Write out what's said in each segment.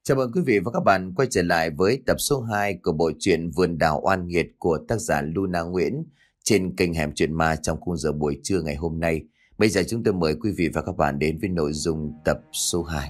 Chào mừng quý vị và các bạn quay trở lại với tập số 2 của bộ truyện Vườn Đào Oan Nghiệt của tác giả Luna Nguyễn trên kênh Hẻm Truyện Ma trong khung giờ buổi trưa ngày hôm nay. Bây giờ chúng tôi mời quý vị và các bạn đến với nội dung tập số 2.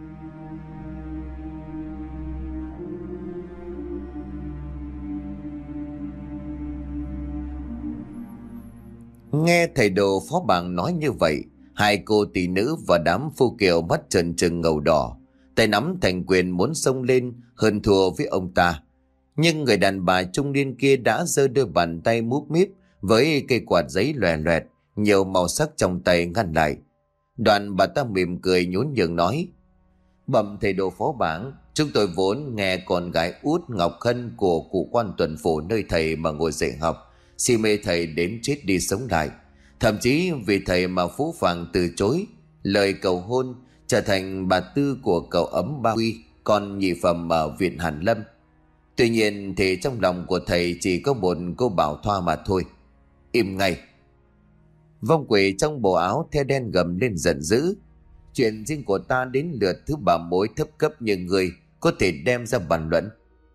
Nghe thầy đồ phó bảng nói như vậy, hai cô tỷ nữ và đám phu kiều mắt trần trừng ngầu đỏ, tay nắm thành quyền muốn xông lên hơn thua với ông ta. Nhưng người đàn bà trung niên kia đã giơ đôi bàn tay múp míp với cây quạt giấy loè loẹt, nhiều màu sắc trong tay ngăn lại. Đoạn bà ta mỉm cười nhún nhường nói: Bẩm thầy đồ phó bảng, chúng tôi vốn nghe con gái út Ngọc Hân của cụ quan tuần phủ nơi thầy mà ngồi dạy học, si mê thầy đến chết đi sống lại. Thậm chí vì thầy mà phũ phàng từ chối lời cầu hôn, trở thành bà tư của cậu ấm Ba Huy, con nhị phẩm ở viện Hàn Lâm. Tuy nhiên thì trong lòng của thầy chỉ có một cô Bảo Thoa mà thôi. Im ngay! Vong quỷ trong bộ áo the đen gầm lên giận dữ: Chuyện riêng của ta đến lượt thứ bà mối thấp cấp như người có thể đem ra bàn luận?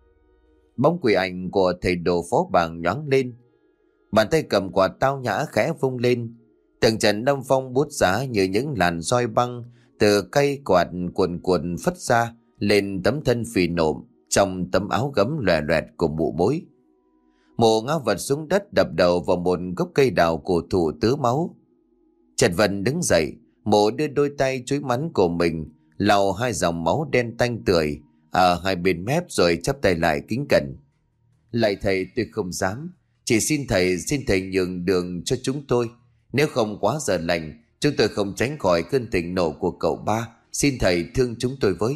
Bóng quỷ ảnh của thầy đồ phó bảng nhoáng lên, bàn tay cầm quạt tao nhã khẽ vung lên. Từng trận âm phong bút giá như những làn roi băng từ cây quạt cuồn cuộn phất ra lên tấm thân phì nộm trong tấm áo gấm loè loẹt của mụ mối. Mụ ngã vật xuống đất, đập đầu vào một gốc cây đào cổ thụ tứ máu. Chợt Vân đứng dậy, mụ đưa đôi tay chúi mắn của mình lau hai dòng máu đen tanh tưởi ở hai bên mép rồi chắp tay lại kính cẩn: Lạy thầy, tôi không dám, chỉ xin thầy nhường đường cho chúng tôi. Nếu không quá giờ lành, chúng tôi không tránh khỏi cơn thịnh nộ của cậu Ba. Xin thầy thương chúng tôi với.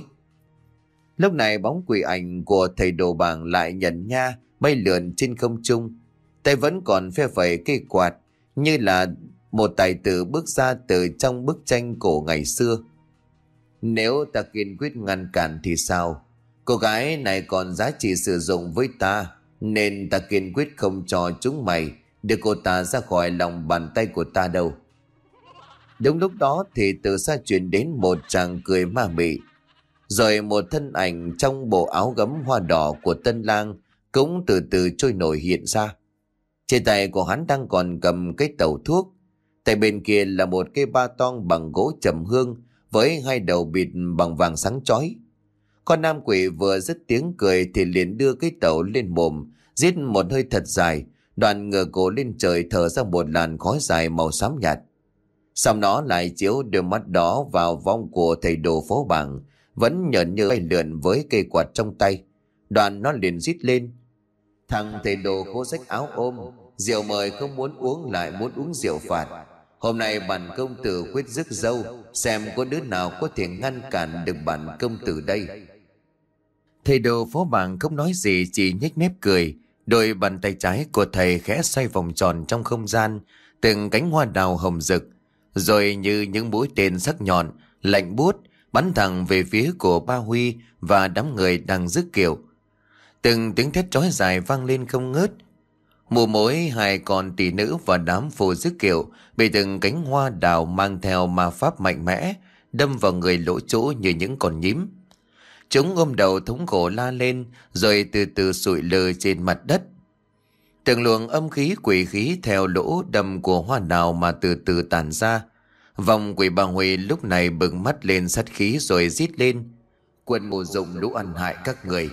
Lúc này bóng quỷ ảnh của thầy đồ bảng lại nhận nha bay lượn trên không trung, tay vẫn còn phe phẩy cây quạt như là một tài tử bước ra từ trong bức tranh cổ ngày xưa. Nếu ta kiên quyết ngăn cản thì sao? Cô gái này còn giá trị sử dụng với ta, nên ta kiên quyết không cho chúng mày đưa cô ta ra khỏi lòng bàn tay của ta đâu. Đúng lúc đó thì từ xa truyền đến một tràng cười ma mị, rồi một thân ảnh trong bộ áo gấm hoa đỏ của tân lang cũng từ từ trôi nổi hiện ra. Trên tay của hắn đang còn cầm cái tẩu thuốc, tay bên kia là một cây ba tong bằng gỗ trầm hương với hai đầu bịt bằng vàng sáng chói. Con nam quỷ vừa dứt tiếng cười thì liền đưa cái tẩu lên mồm, rít một hơi thật dài, đoạn ngửa cổ lên trời thở ra một làn khói dài màu xám nhạt. Xong nó lại chiếu đôi mắt đó vào vong của thầy đồ phố bảng, vẫn nhợn như bay lượn với cây quạt trong tay. Đoạn nó liền rít lên: Thằng thầy đồ khố rách áo ôm, rượu mời không muốn uống lại muốn uống rượu phạt. Hôm nay bản công tử quyết rước dâu, xem có đứa nào có thể ngăn cản được bản công tử đây. Thầy đồ phó bảng không nói gì, chỉ nhếch mép cười. Đôi bàn tay trái của thầy khẽ xoay vòng tròn trong không gian, từng cánh hoa đào hồng rực, rồi như những mũi tên sắc nhọn lạnh buốt bắn thẳng về phía của Ba Huy và đám người đang rước kiệu. Từng tiếng thét chói dài vang lên không ngớt. Mụ mối, hai con tỷ nữ và đám phù rước kiệu bị từng cánh hoa đào mang theo ma pháp mạnh mẽ đâm vào người lỗ chỗ như những con nhím. Chúng ôm đầu thống khổ la lên rồi từ từ sụi lơ trên mặt đất. Từng luồng âm khí quỷ khí theo lỗ đâm của hoa đào mà từ từ tản ra. Vòng quỷ bà Huy lúc này bừng mắt lên sát khí rồi rít lên: Quân mù dụng lũ ăn hại các người.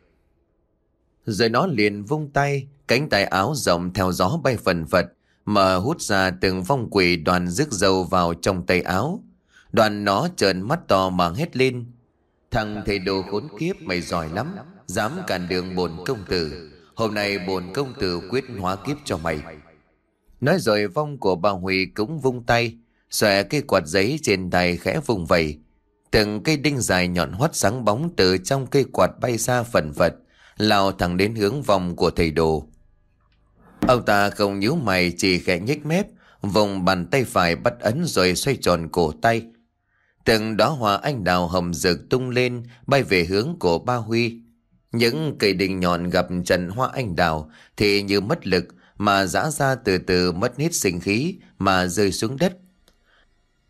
Rồi nó liền vung tay, cánh tay áo rộng theo gió bay phần phật, mà hút ra từng vong quỷ đoàn rước dâu vào trong tay áo. Đoàn nó trợn mắt to mà hét lên: Thằng thầy đồ khốn kiếp, mày giỏi lắm, dám cản đường bổn công tử. Hôm nay bổn công tử quyết hóa kiếp cho mày. Nói rồi vong của bà Huy cũng vung tay, xòe cây quạt giấy trên tay khẽ vùng vẩy. Từng cây đinh dài nhọn hoắt sáng bóng từ trong cây quạt bay ra phần phật, lao thẳng đến hướng vong của thầy đồ. Ông ta không nhíu mày, chỉ khẽ nhếch mép, vùng bàn tay phải bắt ấn rồi xoay tròn cổ tay. Từng đóa hoa anh đào hồng rực tung lên bay về hướng của Ba Huy. Những cây đinh nhọn gặp trận hoa anh đào thì như mất lực mà giã ra, từ từ mất hết sinh khí mà rơi xuống đất.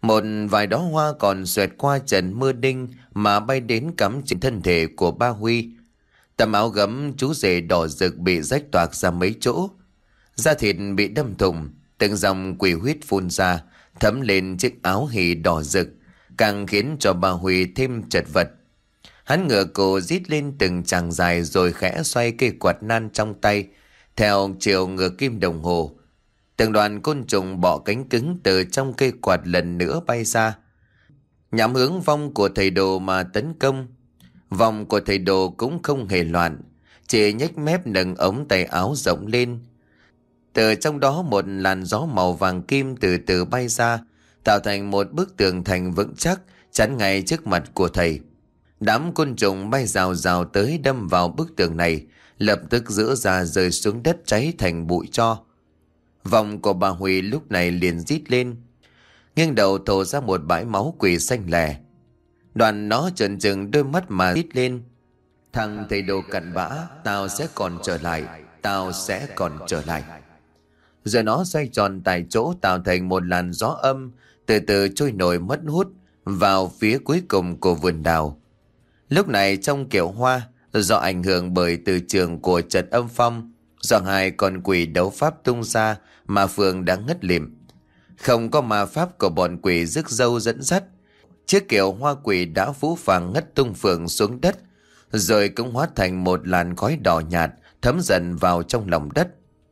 Một vài đóa hoa còn xoẹt qua trận mưa đinh mà bay đến cắm trên thân thể của ba Huy. Tấm áo gấm chú rể đỏ rực bị rách toạc ra mấy chỗ. Da thịt bị đâm thủng, từng dòng quỷ huyết phun ra, thấm lên chiếc áo hỉ đỏ rực, càng khiến cho bà Huy thêm chật vật. Hắn ngửa cổ rít lên từng tràng dài rồi khẽ xoay cây quạt nan trong tay, theo chiều ngược kim đồng hồ. Từng đoàn côn trùng bọ cánh cứng từ trong cây quạt lần nữa bay ra, nhắm hướng vong của thầy đồ mà tấn công. Vong của thầy đồ cũng không hề loạn, chỉ nhếch mép nâng ống tay áo rộng lên. Từ trong đó một làn gió màu vàng kim từ từ bay ra, tạo thành một bức tường thành vững chắc chắn ngay trước mặt của thầy. Đám côn trùng bay rào rào tới đâm vào bức tường này, lập tức giữa ra rơi xuống đất cháy thành bụi tro. Vòng của bà Huy lúc này liền rít lên, nghiêng đầu thổ ra một bãi máu quỷ xanh lẻ. Đoàn nó trợn trừng đôi mắt mà rít lên: "Thằng thầy đồ cặn bã, tao sẽ còn trở lại, tao sẽ còn trở lại." Rồi nó xoay tròn tại chỗ tạo thành một làn gió âm, từ từ trôi nổi mất hút vào phía cuối cùng của vườn đào. Lúc này trong kiệu hoa, do ảnh hưởng bởi từ trường của trận âm phong, do hai con quỷ đấu pháp tung ra mà phường đã ngất lịm. Không có ma pháp của bọn quỷ rước dâu dẫn dắt, chiếc kiệu hoa quỷ đã phũ phàng ngất tung phường xuống đất, rồi cũng hóa thành một làn khói đỏ nhạt thấm dần vào trong lòng đất.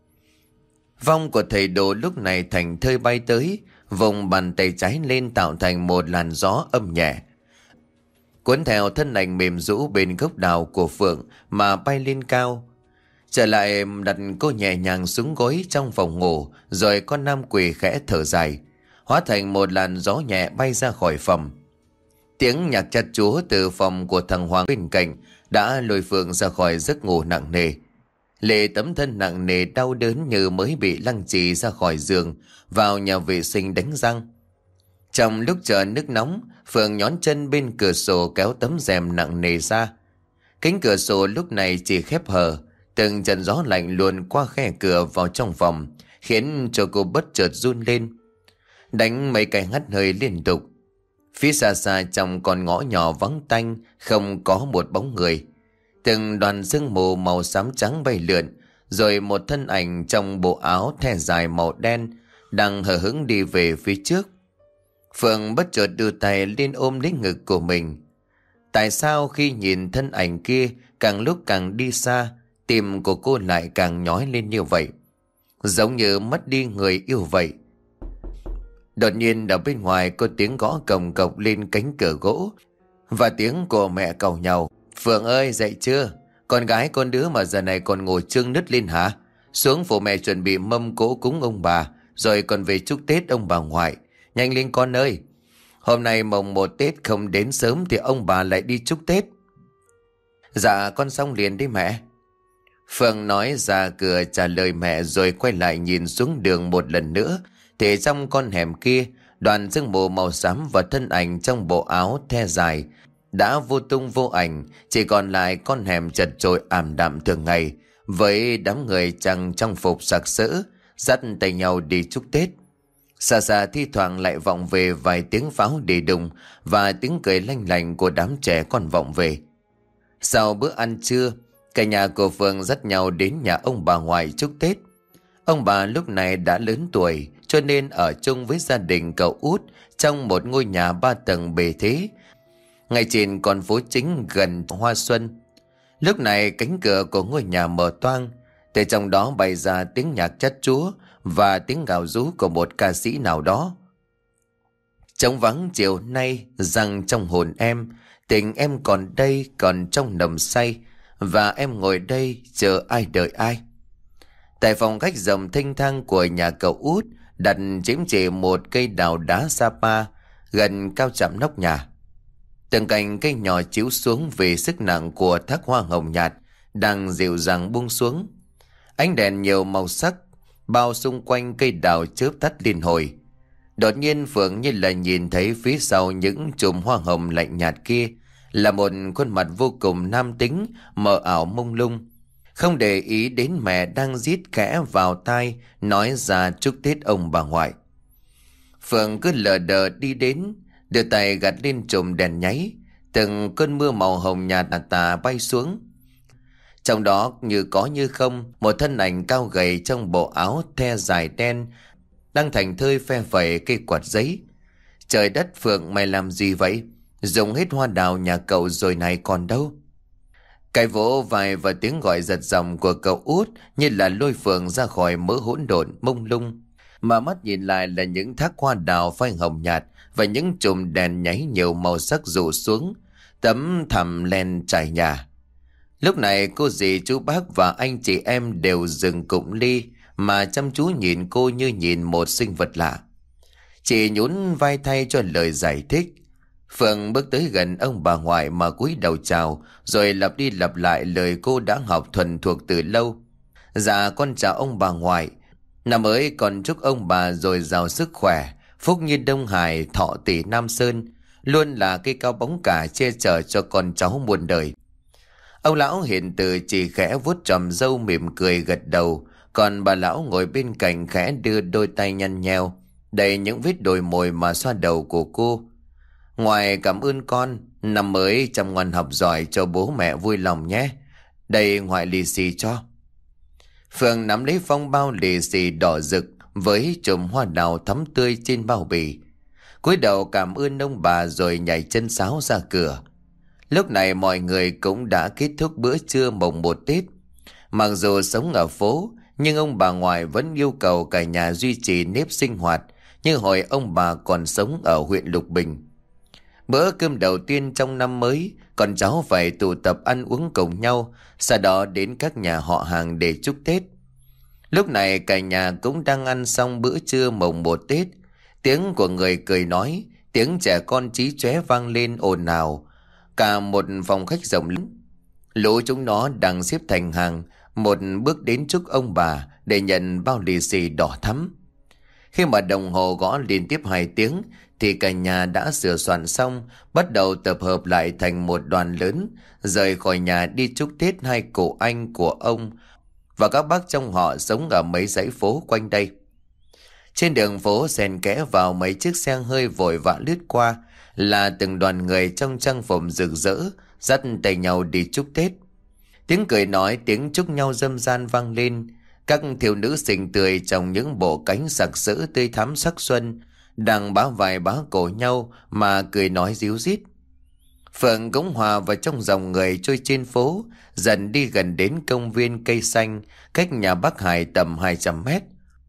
Vong của thầy đồ lúc này thành thơi bay tới, vùng bàn tay trái lên tạo thành một làn gió âm nhẹ, cuốn theo thân ảnh mềm rũ bên gốc đào của phượng mà bay lên cao. Trở lại đặt cô nhẹ nhàng xuống gối trong phòng ngủ, rồi con nam quỷ khẽ thở dài, hóa thành một làn gió nhẹ bay ra khỏi phòng. Tiếng nhạc chát chúa từ phòng của thằng Hoàng bên cạnh đã lôi Phượng ra khỏi giấc ngủ nặng nề. Lệ tấm thân nặng nề đau đớn như mới bị lăng trì ra khỏi giường, vào nhà vệ sinh đánh răng. Trong lúc chờ nước nóng, Phượng nhón chân bên cửa sổ kéo tấm rèm nặng nề ra. Cánh cửa sổ lúc này chỉ khép hờ, từng trận gió lạnh luồn qua khe cửa vào trong phòng, khiến cho cô bất chợt run lên, đánh mấy cái hắt hơi liên tục. Phía xa xa trong con ngõ nhỏ vắng tanh, không có một bóng người. Từng đoàn sương mù màu xám trắng bay lượn, rồi một thân ảnh trong bộ áo the dài màu đen đang hờ hững đi về phía trước. Phượng bất chợt đưa tay lên ôm lấy ngực của mình. Tại sao khi nhìn thân ảnh kia càng lúc càng đi xa, tim của cô lại càng nhói lên như vậy, giống như mất đi người yêu vậy. Đột nhiên ở bên ngoài có tiếng gõ cồng cộc lên cánh cửa gỗ, và tiếng của mẹ cầu nhau: "Phượng ơi, dậy chưa? Con gái con đứa mà giờ này còn ngồi trương nứt lên hả? Xuống phụ mẹ chuẩn bị mâm cỗ cúng ông bà, rồi còn về chúc Tết ông bà ngoại. Nhanh lên con ơi! Hôm nay mồng 1 Tết không đến sớm thì ông bà lại đi chúc Tết." "Dạ con xong liền đi mẹ." Phượng nói ra cửa trả lời mẹ, rồi quay lại nhìn xuống đường một lần nữa, thì trong con hẻm kia, đoàn sương mù màu xám và thân ảnh trong bộ áo the dài đã vô tung vô ảnh, chỉ còn lại con hẻm chật chội ảm đạm thường ngày, với đám người chằng trong phục sặc sỡ dắt tay nhau đi chúc Tết. Xa xa thi thoảng lại vọng về vài tiếng pháo đi đùng và tiếng cười lanh lành của đám trẻ con vọng về. Sau bữa ăn trưa, cả nhà của Phương dắt nhau đến nhà ông bà ngoại chúc Tết. Ông bà lúc này đã lớn tuổi, cho nên ở chung với gia đình cậu út trong một ngôi nhà 3 tầng bề thế, ngay trên con phố chính gần Hoa Xuân. Lúc này cánh cửa của ngôi nhà mở toang, từ trong đó bày ra tiếng nhạc chát chúa và tiếng gào rú của một ca sĩ nào đó. Trống vắng chiều nay rằng trong hồn em, tình em còn đây còn trong nồng say, và em ngồi đây chờ ai đợi ai. Tại phòng khách rộng thênh thang của nhà cậu út đặt chiếm trệ một cây đào đá Sapa gần cao chạm nóc nhà. Từng cành cây nhỏ chiếu xuống vì sức nặng của thác hoa hồng nhạt đang dịu dàng buông xuống. Ánh đèn nhiều màu sắc bao xung quanh cây đào chớp tắt liên hồi. Đột nhiên Phượng như là nhìn thấy phía sau những chùm hoa hồng lạnh nhạt kia là một khuôn mặt vô cùng nam tính, mờ ảo mông lung. Không để ý đến mẹ đang rít khẽ vào tai nói ra chúc Tết ông bà ngoại. Phượng cứ lờ đờ đi đến, đưa tay gạt lên chùm đèn nháy. Từng cơn mưa màu hồng nhạt tà tà bay xuống. Trong đó như có như không, một thân ảnh cao gầy trong bộ áo the dài đen đang thành thơi phe phẩy cây quạt giấy. Trời đất Phượng, mày làm gì vậy? Dùng hết hoa đào nhà cậu rồi này còn đâu? Cái vỗ vai và tiếng gọi giật giọng của cậu út như là lôi Phượng ra khỏi mớ hỗn độn mông lung. Mà mắt nhìn lại là những thác hoa đào phai hồng nhạt và những chùm đèn nháy nhiều màu sắc rủ xuống, tấm thảm len trải nhà. Lúc này cô dì chú bác và anh chị em đều dừng cụm ly mà chăm chú nhìn cô như nhìn một sinh vật lạ. Chị nhún vai thay cho lời giải thích. Phượng bước tới gần ông bà ngoại mà cúi đầu chào, rồi lặp đi lặp lại lời cô đã học thuần thuộc từ lâu. Dạ con chào ông bà ngoại. Năm ấy còn chúc ông bà dồi dào sức khỏe, phúc như Đông Hải, thọ tỷ Nam Sơn, luôn là cây cao bóng cả che chở cho con cháu muôn đời. Ông lão hiền từ chỉ khẽ vuốt tròm râu mỉm cười gật đầu, còn bà lão ngồi bên cạnh khẽ đưa đôi tay nhăn nheo, đầy những vết đồi mồi mà xoa đầu của cô. Ngoài cảm ơn con, năm mới chăm ngoan học giỏi cho bố mẹ vui lòng nhé. Đây ngoại lì xì cho. Phượng nắm lấy phong bao lì xì đỏ rực với chùm hoa đào thắm tươi trên bao bì, cúi đầu cảm ơn ông bà rồi nhảy chân sáo ra cửa. Lúc này mọi người cũng đã kết thúc bữa trưa mồng 1 Tết. Mặc dù sống ở phố, nhưng ông bà ngoại vẫn yêu cầu cả nhà duy trì nếp sinh hoạt như hồi ông bà còn sống ở huyện Lục Bình. Bữa cơm đầu tiên trong năm mới, con cháu phải tụ tập ăn uống cùng nhau, sau đó đến các nhà họ hàng để chúc Tết. Lúc này cả nhà cũng đang ăn xong bữa trưa mồng 1 Tết. Tiếng của người cười nói, tiếng trẻ con chí chóe vang lên ồn ào. Cả một phòng khách rộng lớn, lũ chúng nó đang xếp thành hàng, một bước đến chúc ông bà để nhận bao lì xì đỏ thắm. Khi mà đồng hồ gõ liên tiếp 2 tiếng thì cả nhà đã sửa soạn xong, bắt đầu tập hợp lại thành một đoàn lớn, rời khỏi nhà đi chúc Tết hai cụ anh của ông và các bác trong họ sống ở mấy dãy phố quanh đây. Trên đường phố xen kẽ vào mấy chiếc xe hơi vội vã lướt qua là từng đoàn người trong trang phục rực rỡ, dắt tay nhau đi chúc Tết. Tiếng cười nói, tiếng chúc nhau râm ran vang lên. Các thiếu nữ xinh tươi trong những bộ cánh sặc sỡ tươi thắm sắc xuân đang bá vai bá cổ nhau mà cười nói ríu rít. Phượng cũng hòa vào trong dòng người trôi trên phố, dần đi gần đến công viên cây xanh cách nhà bác Hải tầm 200 mét.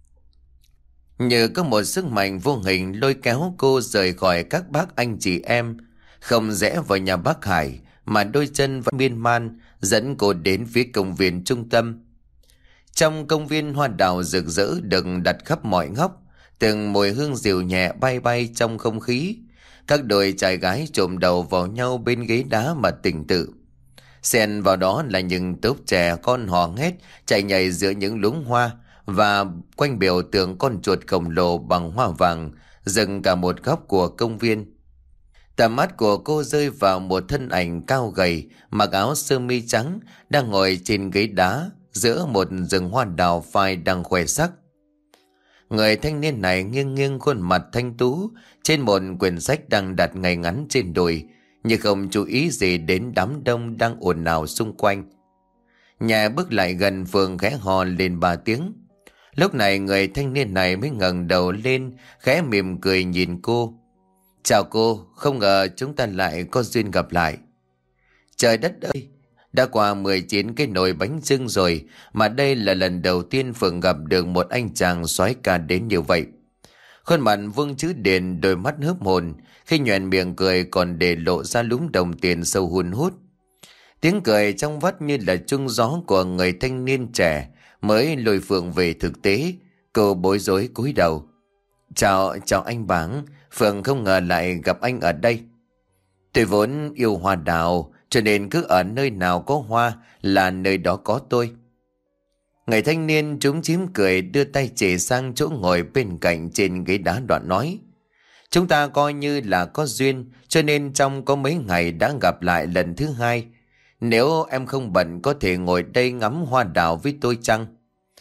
Như có một sức mạnh vô hình lôi kéo cô rời khỏi các bác anh chị em, không rẽ vào nhà bác Hải mà đôi chân vẫn miên man dẫn cô đến phía công viên trung tâm. Trong công viên, hoa đào rực rỡ được đặt khắp mọi ngóc, từng mùi hương dịu nhẹ bay bay trong không khí. Các đôi trai gái chồm đầu vào nhau bên ghế đá mà tình tự. Xen vào đó là những tốp trẻ con hò hét chạy nhảy giữa những luống hoa, và quanh biểu tượng con chuột khổng lồ bằng hoa vàng dựng cả một góc của công viên. Tầm mắt của cô rơi vào một thân ảnh cao gầy mặc áo sơ mi trắng đang ngồi trên ghế đá giữa một rừng hoa đào phai đang khoe sắc. Người thanh niên này nghiêng nghiêng khuôn mặt thanh tú trên một quyển sách đang đặt ngay ngắn trên đùi, nhưng không chú ý gì đến đám đông đang ồn ào xung quanh. Nhà bước lại gần, Phượng khẽ hò lên 3 tiếng. Lúc này người thanh niên này mới ngẩng đầu lên, khẽ mỉm cười nhìn cô. Chào cô, không ngờ chúng ta lại có duyên gặp lại. Trời đất ơi, đã qua 19 cái nồi bánh chưng rồi mà đây là lần đầu tiên Phượng gặp được một anh chàng soái ca đến như vậy. Khuôn mặt vương chữ điền, đôi mắt hớp hồn, khi nhoẻn miệng cười còn để lộ ra lúm đồng tiền sâu hun hút. Tiếng cười trong vắt như là chuông gió của người thanh niên trẻ mới lôi Phượng về thực tế. Cô bối rối cúi đầu. Chào anh Bảng, Phượng không ngờ lại gặp anh ở đây. Tôi vốn yêu hoa đào, cho nên cứ ở nơi nào có hoa là nơi đó có tôi. Người thanh niên trúng chím cười, đưa tay chỉ sang chỗ ngồi bên cạnh trên ghế đá đoạn nói. Chúng ta coi như là có duyên, cho nên trong có mấy ngày đã gặp lại lần thứ hai. Nếu em không bận có thể ngồi đây ngắm hoa đào với tôi chăng?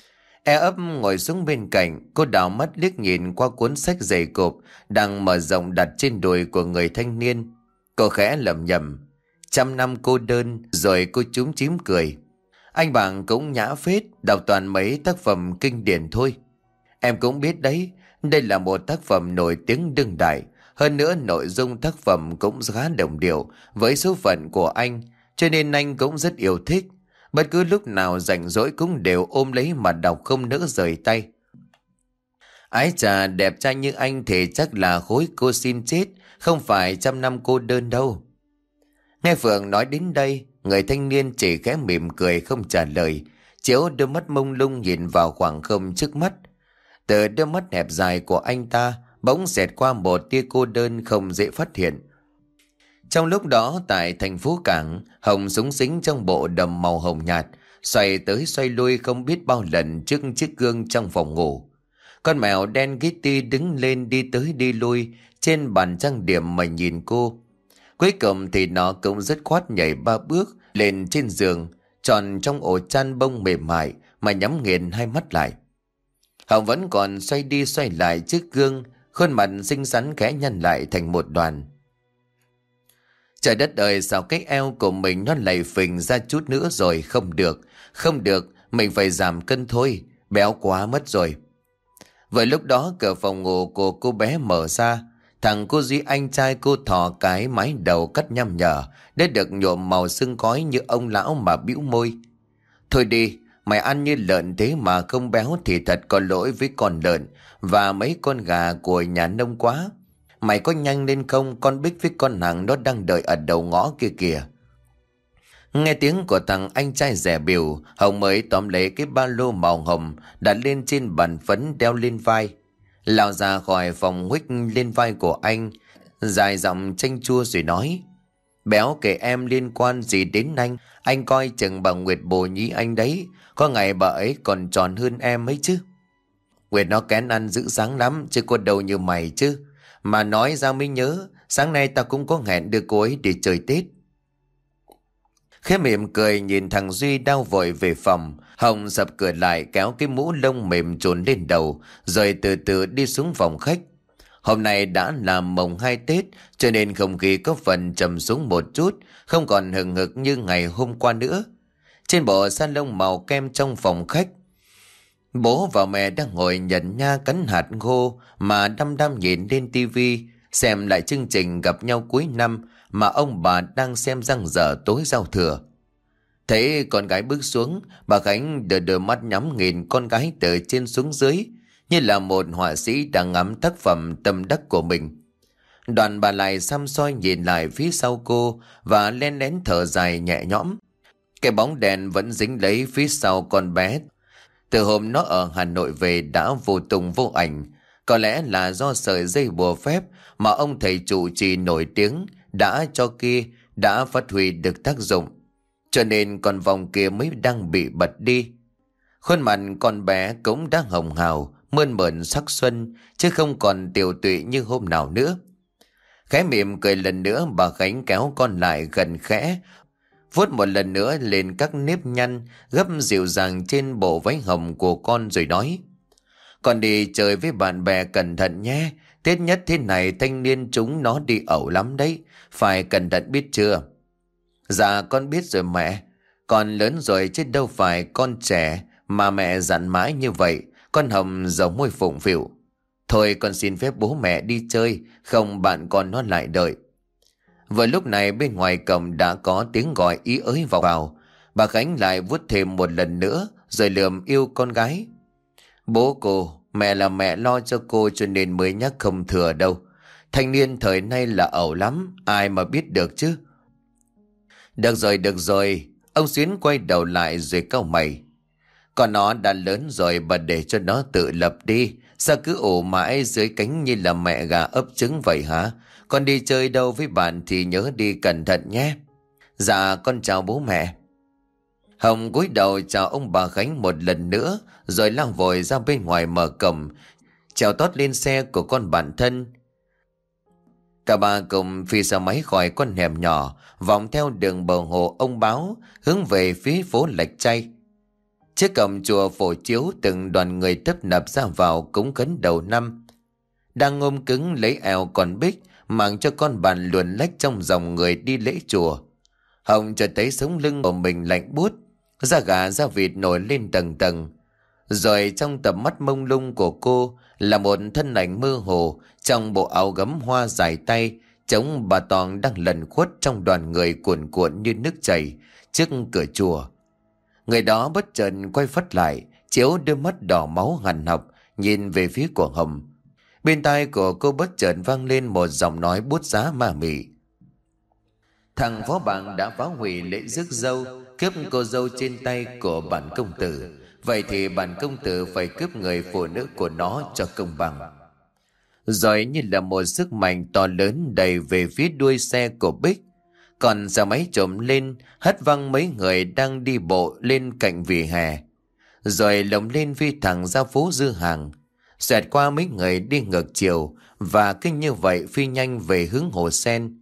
E ấp ngồi xuống bên cạnh, cô đảo mắt liếc nhìn qua cuốn sách dày cộp đang mở rộng đặt trên đùi của người thanh niên. Cô khẽ lẩm nhẩm, 100 năm cô đơn, rồi cô chúm chím cười. Anh bạn cũng nhã phết, đọc toàn mấy tác phẩm kinh điển thôi. Em cũng biết đấy, đây là một tác phẩm nổi tiếng đương đại. Hơn nữa nội dung tác phẩm cũng khá đồng điệu với số phận của anh, cho nên anh cũng rất yêu thích. Bất cứ lúc nào rảnh rỗi cũng đều ôm lấy mà đọc không nỡ rời tay. Ái chà, đẹp trai như anh thì chắc là khối cô xin chết, không phải 100 năm cô đơn đâu. Nghe Phượng nói đến đây, người thanh niên chỉ khẽ mỉm cười không trả lời, chiếu đôi mắt mông lung nhìn vào khoảng không trước mắt. Từ đôi mắt hẹp dài của anh ta bỗng xẹt qua một tia cô đơn không dễ phát hiện. Trong lúc đó tại thành phố Cảng, Hồng súng xính trong bộ đầm màu hồng nhạt, xoay tới xoay lui không biết bao lần trước chiếc gương trong phòng ngủ. Con mèo đen Kitty đứng lên đi tới đi lui trên bàn trang điểm mà nhìn cô. Cuối cùng thì nó cũng dứt khoát nhảy 3 bước lên trên giường, tròn trong ổ chăn bông mềm mại mà nhắm nghiền hai mắt lại. Hồng vẫn còn xoay đi xoay lại trước gương, khuôn mặt xinh xắn khẽ nhăn lại thành một đoàn. Trời đất ơi, sao cái eo của mình nó lại phình ra chút nữa rồi, không được, mình phải giảm cân thôi, béo quá mất rồi. Vậy lúc đó cửa phòng ngủ của cô bé mở ra, thằng cô Duy anh trai cô thò cái mái đầu cắt nhăm nhở, để được nhuộm màu sưng khói như ông lão mà bĩu môi. Thôi đi, mày ăn như lợn thế mà không béo thì thật có lỗi với con lợn và mấy con gà của nhà nông quá. Mày có nhanh lên không, con Bích với con Hằng nó đang đợi ở đầu ngõ kia kìa. Nghe tiếng của thằng anh trai rẻ biểu, Hồng mới tóm lấy cái ba lô màu hồng đặt lên trên bàn phấn đeo lên vai, lao ra khỏi phòng huých lên vai của anh, dài giọng chanh chua rồi nói: Béo kể em liên quan gì đến anh coi chừng bà Nguyệt bồ nhí anh đấy, có ngày bà ấy còn tròn hơn em ấy chứ. Nguyệt nó kén ăn dữ dáng lắm chứ có đâu như mày chứ. Mà nói ra mới nhớ, sáng nay ta cũng có hẹn đưa cô ấy đi chơi Tết. Khẽ mỉm cười nhìn thằng Duy đau vội về phòng, Hồng sập cửa lại kéo cái mũ lông mềm trùn lên đầu, rồi từ từ đi xuống phòng khách. Hôm nay đã là mồng 2 Tết, cho nên không khí có phần trầm xuống một chút, không còn hừng hực như ngày hôm qua nữa. Trên bộ salon màu kem trong phòng khách, bố và mẹ đang ngồi nhẫn nha cắn hạt ngô mà đăm đăm nhìn lên tivi, xem lại chương trình gặp nhau cuối năm mà ông bà đang xem răng dở tối giao thừa. Thấy con gái bước xuống, bà Khánh đôi mắt nhắm nhìn con gái từ trên xuống dưới, như là một họa sĩ đang ngắm tác phẩm tâm đắc của mình. Đoàn bà lại xăm soi nhìn lại phía sau cô và len lén thở dài nhẹ nhõm. Cái bóng đèn vẫn dính lấy phía sau con bé. Từ hôm nó ở Hà Nội về đã vô tung vô ảnh. Có lẽ là do sợi dây bùa phép mà ông thầy trụ trì nổi tiếng đã phát huy được tác dụng, cho nên con vòng kia mới đang bị bật đi. Khuôn mặt con bé cũng đã hồng hào, mơn mởn sắc xuân, chứ không còn tiều tụy như hôm nào nữa. Khẽ mỉm cười lần nữa, bà Khánh kéo con lại gần khẽ, vuốt một lần nữa lên các nếp nhăn gấp dịu dàng trên bộ váy hồng của con rồi nói: Con đi chơi với bạn bè cẩn thận nhé. Tết nhất thế này thanh niên chúng nó đi ẩu lắm đấy, phải cẩn thận biết chưa? Dạ con biết rồi mẹ. Con lớn rồi chứ đâu phải con trẻ mà mẹ dặn mãi như vậy. Con Hồng giấu môi phụng phịu. Thôi con xin phép bố mẹ đi chơi, không bạn con nó lại đợi. Vừa lúc này bên ngoài cổng đã có tiếng gọi ý ới vào. Bà Khánh lại vuốt thêm một lần nữa rồi lườm yêu con gái: Bố cô, mẹ là mẹ lo cho cô cho nên mới nhắc không thừa đâu. Thanh niên thời nay là ẩu lắm, ai mà biết được chứ. Được rồi. Ông Xuyến quay đầu lại rồi cau mày: Còn nó đã lớn rồi, bà để cho nó tự lập đi. Sao cứ ổ mãi dưới cánh như là mẹ gà ấp trứng vậy hả? Con đi chơi đâu với bạn thì nhớ đi cẩn thận nhé. Dạ con chào bố mẹ. Hồng cúi đầu chào ông bà Khánh một lần nữa rồi lao vội ra bên ngoài mở cổng, trèo tót lên xe của con bạn thân. Cả ba cùng phi xe máy khỏi con hẻm nhỏ, vòng theo đường bờ hồ ông Báo, hướng về phía phố Lạch Tray. Trước cổng chùa Phổ Chiếu, từng đoàn người tấp nập ra vào cúng khấn đầu năm. Đang ôm cứng lấy eo con Bích, mang cho con bàn luồn lách trong dòng người đi lễ chùa. Hồng chợt thấy sống lưng của mình lạnh buốt, da gà da vịt nổi lên tầng tầng. Rồi trong tầm mắt mông lung của cô là một thân ảnh mơ hồ trong bộ áo gấm hoa dài tay, chống bà Toàn đang lẩn khuất trong đoàn người cuồn cuộn như nước chảy trước cửa chùa. Người đó bất chợt quay phắt lại, chiếu đôi mắt đỏ máu hằn học nhìn về phía của Hồng. Bên tai của cô bất chợt vang lên một giọng nói buốt giá ma mị. Thằng phó bảng đã phá hủy lễ rước dâu, cướp cô dâu trên tay của bản công tử. Vậy thì bản công tử phải cướp người phụ nữ của nó cho công bằng. Rồi như là một sức mạnh to lớn đẩy về phía đuôi xe của Bích. Còn xe máy trộm lên, hất văng mấy người đang đi bộ lên cạnh vỉa hè. Rồi lồng lên phi thẳng ra phố Dư Hàng, xẹt qua mấy người đi ngược chiều, và cứ như vậy phi nhanh về hướng Hồ Sen.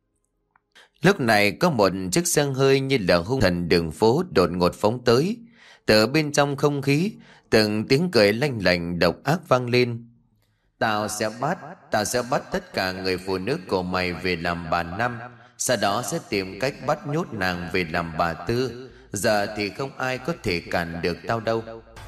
Lúc này có một chiếc xe hơi như là hung thần đường phố đột ngột phóng tới. Từ bên trong không khí, từng tiếng cười lanh lảnh độc ác vang lên. Tao sẽ bắt tất cả người phụ nữ của mày về làm bà năm. Sau đó sẽ tìm cách bắt nhốt nàng về làm bà tư. Giờ thì không ai có thể cản được tao đâu.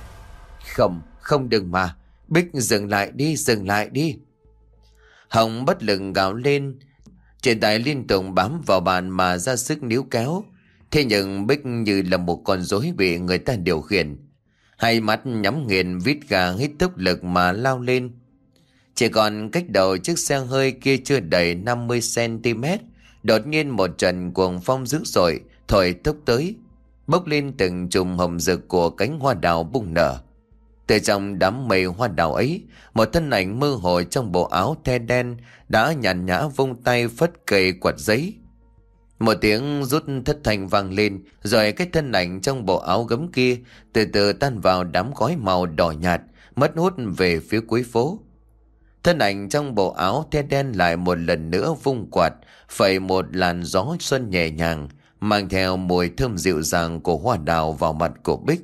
Không đừng mà. Bích dừng lại đi. Hồng bất lực gào lên. Trên tay liên tục bám vào bàn mà ra sức níu kéo. Thế nhưng Bích như là một con rối bị người ta điều khiển. Hai mắt nhắm nghiền vít gà hít tốc lực mà lao lên. Chỉ còn cách đầu chiếc xe hơi kia chưa đầy 50cm. Đột nhiên một trận cuồng phong dữ dội thổi tốc tới, bốc lên từng chùm hồng rực của cánh hoa đào bung nở. Từ trong đám mây hoa đào ấy, một thân ảnh mơ hồ trong bộ áo the đen đã nhàn nhã vung tay phất cây quạt giấy. Một tiếng rút thất thanh vang lên, rồi cái thân ảnh trong bộ áo gấm kia từ từ tan vào đám khói màu đỏ nhạt, mất hút về phía cuối phố. Thân ảnh trong bộ áo the đen lại một lần nữa vung quạt, phẩy một làn gió xuân nhẹ nhàng, mang theo mùi thơm dịu dàng của hoa đào vào mặt của Bích.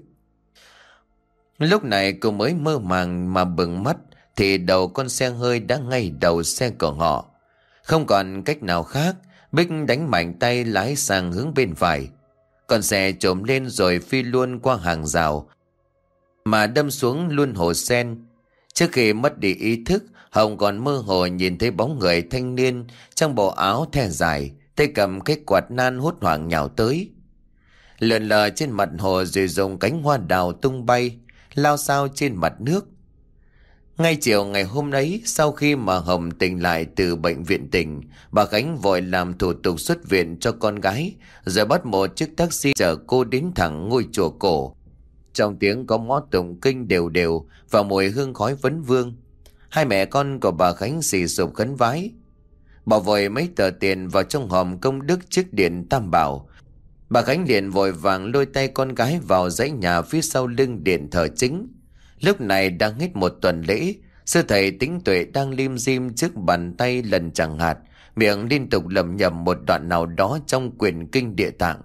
Lúc này cô mới mơ màng mà bừng mắt, thì đầu con xe hơi đã ngay đầu xe của họ. Không còn cách nào khác, Bích đánh mạnh tay lái sang hướng bên phải. Con xe trồm lên rồi phi luôn qua hàng rào mà đâm xuống luôn Hồ Sen. Trước khi mất đi ý thức, Hồng còn mơ hồ nhìn thấy bóng người thanh niên trong bộ áo the dài, tay cầm cái quạt nan hốt hoảng nhào tới. Lượn lờ trên mặt hồ rồi dùng cánh hoa đào tung bay, lao sao trên mặt nước. Ngay chiều ngày hôm ấy, sau khi mà Hồng tỉnh lại từ bệnh viện tỉnh, bà Khánh vội làm thủ tục xuất viện cho con gái, rồi bắt một chiếc taxi chở cô đến thẳng ngôi chùa cổ. Trong tiếng có mõ tụng kinh đều đều và mùi hương khói vấn vương, hai mẹ con của bà Khánh xì sụp khấn vái. Bỏ vội mấy tờ tiền vào trong hòm công đức chiếc điện Tam Bảo. Bà Khánh liền vội vàng lôi tay con gái vào dãy nhà phía sau lưng điện thờ chính. Lúc này đang hết một tuần lễ, sư thầy Tính Tuệ đang lim dim trước bàn tay lần chẳng hạt, miệng liên tục lẩm nhẩm một đoạn nào đó trong quyển kinh Địa Tạng.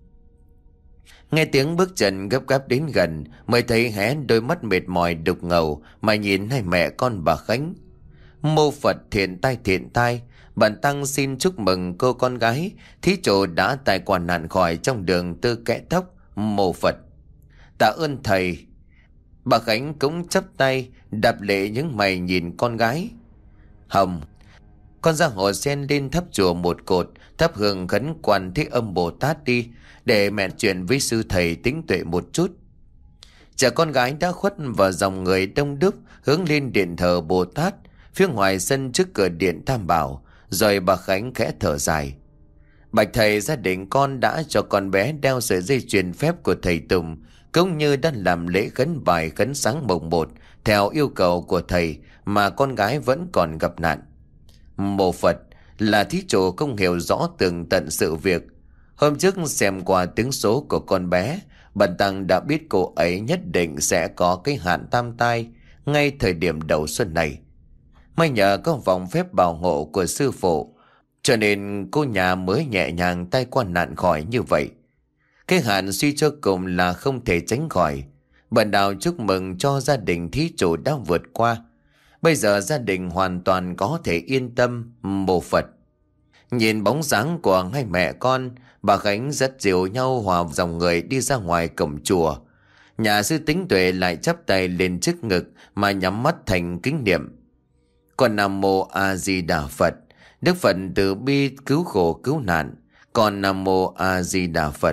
Nghe tiếng bước chân gấp gáp đến gần, mới thấy hé đôi mắt mệt mỏi đục ngầu mà nhìn hai mẹ con bà Khánh. Mô Phật thiện tai, bản tăng xin chúc mừng cô con gái thí chủ đã tài quả nạn khỏi trong đường tư kẽ tóc. Mô Phật. Tạ ơn thầy. Bà Khánh cũng chắp tay đạp lệ những mày nhìn con gái. Hồng, con ra Hồ Sen lên thắp chùa một cột, thắp hương khấn Quan Thế Âm Bồ Tát đi, để mẹ chuyện với sư thầy Tính Tuệ một chút. Cha con gái đã khuất vào dòng người đông đúc hướng lên điện thờ Bồ Tát phía ngoài sân trước cửa điện Tam Bảo. Rồi bà Khánh khẽ thở dài. Bạch thầy, gia đình con đã cho con bé đeo sợi dây chuyền phép của thầy Tùng, cũng như đã làm lễ khấn bài khấn sáng mồng 1 theo yêu cầu của thầy, mà con gái vẫn còn gặp nạn. Mô Phật, là thí chủ không hiểu rõ tường tận sự việc. Hôm trước xem qua tiếng số của con bé, bần tăng đã biết cô ấy nhất định sẽ có cái hạn tam tai ngay thời điểm đầu xuân này. May nhờ có vòng phép bảo hộ của sư phụ, cho nên cô nhà mới nhẹ nhàng tai qua nạn khỏi như vậy. Cái hạn suy cho cùng là không thể tránh khỏi. Bần đạo chúc mừng cho gia đình thí chủ đã vượt qua. Bây giờ gia đình hoàn toàn có thể yên tâm mộ Phật. Nhìn bóng dáng của hai mẹ con, bà Khánh dắt dìu nhau hòa dòng người đi ra ngoài cổng chùa. Nhà sư Tính Tuệ lại chắp tay lên trước ngực mà nhắm mắt thành kính niệm. Con Nam Mô A Di Đà Phật, Đức Phật từ bi cứu khổ cứu nạn. Con Nam Mô A Di Đà Phật.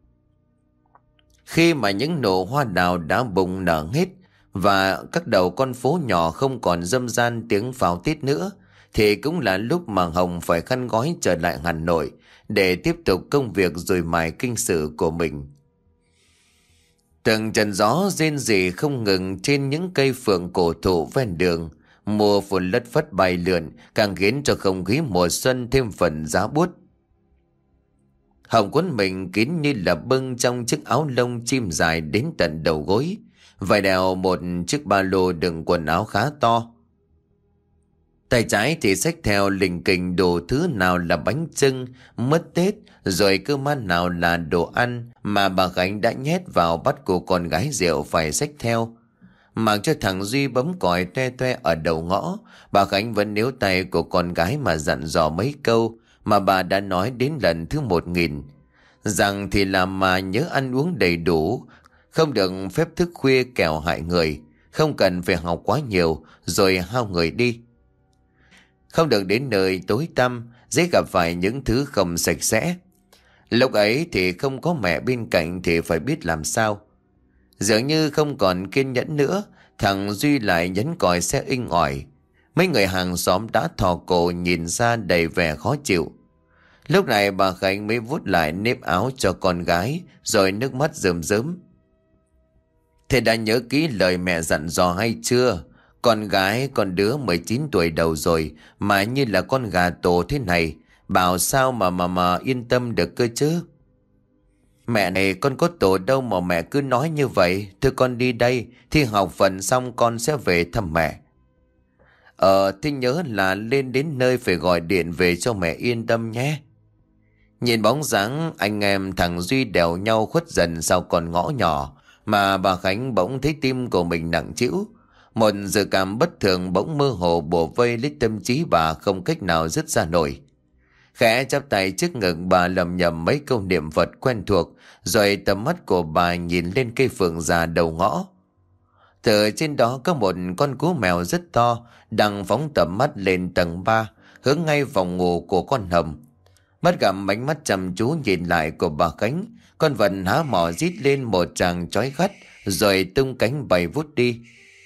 Khi mà những nụ hoa đào đã bùng nở hết và các đầu con phố nhỏ không còn râm ran tiếng pháo tít nữa, thì cũng là lúc mà Hồng phải khăn gói trở lại Hà Nội để tiếp tục công việc rồi mài kinh sử của mình. Từng trận gió rên rỉ không ngừng trên những cây phượng cổ thụ ven đường, mùa phùn lất phất bay lượn càng khiến cho không khí mùa xuân thêm phần giá buốt. Hồng quấn mình kín như là bưng trong chiếc áo lông chim dài đến tận đầu gối, vải đeo một chiếc ba lô đựng quần áo khá to. Tay trái thì xách theo lình kình đồ thứ nào là bánh chưng, mứt Tết, rồi cơ man nào là đồ ăn mà bà Khánh đã nhét vào bát của con gái rượu phải xách theo. Mặc cho thằng Duy bấm còi toe toe ở đầu ngõ, bà Khánh vẫn níu tay của con gái mà dặn dò mấy câu mà bà đã nói đến lần thứ 1000. Rằng thì làm mà nhớ ăn uống đầy đủ, không được phép thức khuya kẻo hại người, không cần phải học quá nhiều rồi hao người đi. Không được đến nơi tối tăm, dễ gặp phải những thứ không sạch sẽ. Lúc ấy thì không có mẹ bên cạnh thì phải biết làm sao. Dường như không còn kiên nhẫn nữa, thằng Duy lại nhấn còi xe inh ỏi. Mấy người hàng xóm đã thò cổ nhìn ra đầy vẻ khó chịu. Lúc này bà Khánh mới vuốt lại nếp áo cho con gái, rồi nước mắt rơm rớm. Thế đã nhớ kỹ lời mẹ dặn dò hay chưa? Con gái con đứa 19 tuổi đầu rồi mà như là con gà tổ thế này, bảo sao mà yên tâm được cơ chứ? Mẹ này, con có tổ đâu mà mẹ cứ nói như vậy. Thôi con đi đây, thi học phần xong con sẽ về thăm mẹ. Thế nhớ là lên đến nơi phải gọi điện về cho mẹ yên tâm nhé. Nhìn bóng dáng anh em thằng Duy đèo nhau khuất dần sau con ngõ nhỏ, mà bà Khánh bỗng thấy tim của mình nặng trĩu. Một dự cảm bất thường bỗng mơ hồ bủa vây lấy tâm trí bà không cách nào dứt ra nổi. Khẽ chắp tay trước ngực, bà lầm nhầm mấy câu niệm Phật quen thuộc, rồi tầm mắt của bà nhìn lên cây phượng già đầu ngõ. Từ trên đó có một con cú mèo rất to đang phóng tầm mắt lên tầng 3, hướng ngay phòng ngủ của con Hồng. Mắt gặp ánh mắt chăm chú nhìn lại của bà Khánh, con vật há mỏ rít lên một tràng chói gắt rồi tung cánh bay vút đi.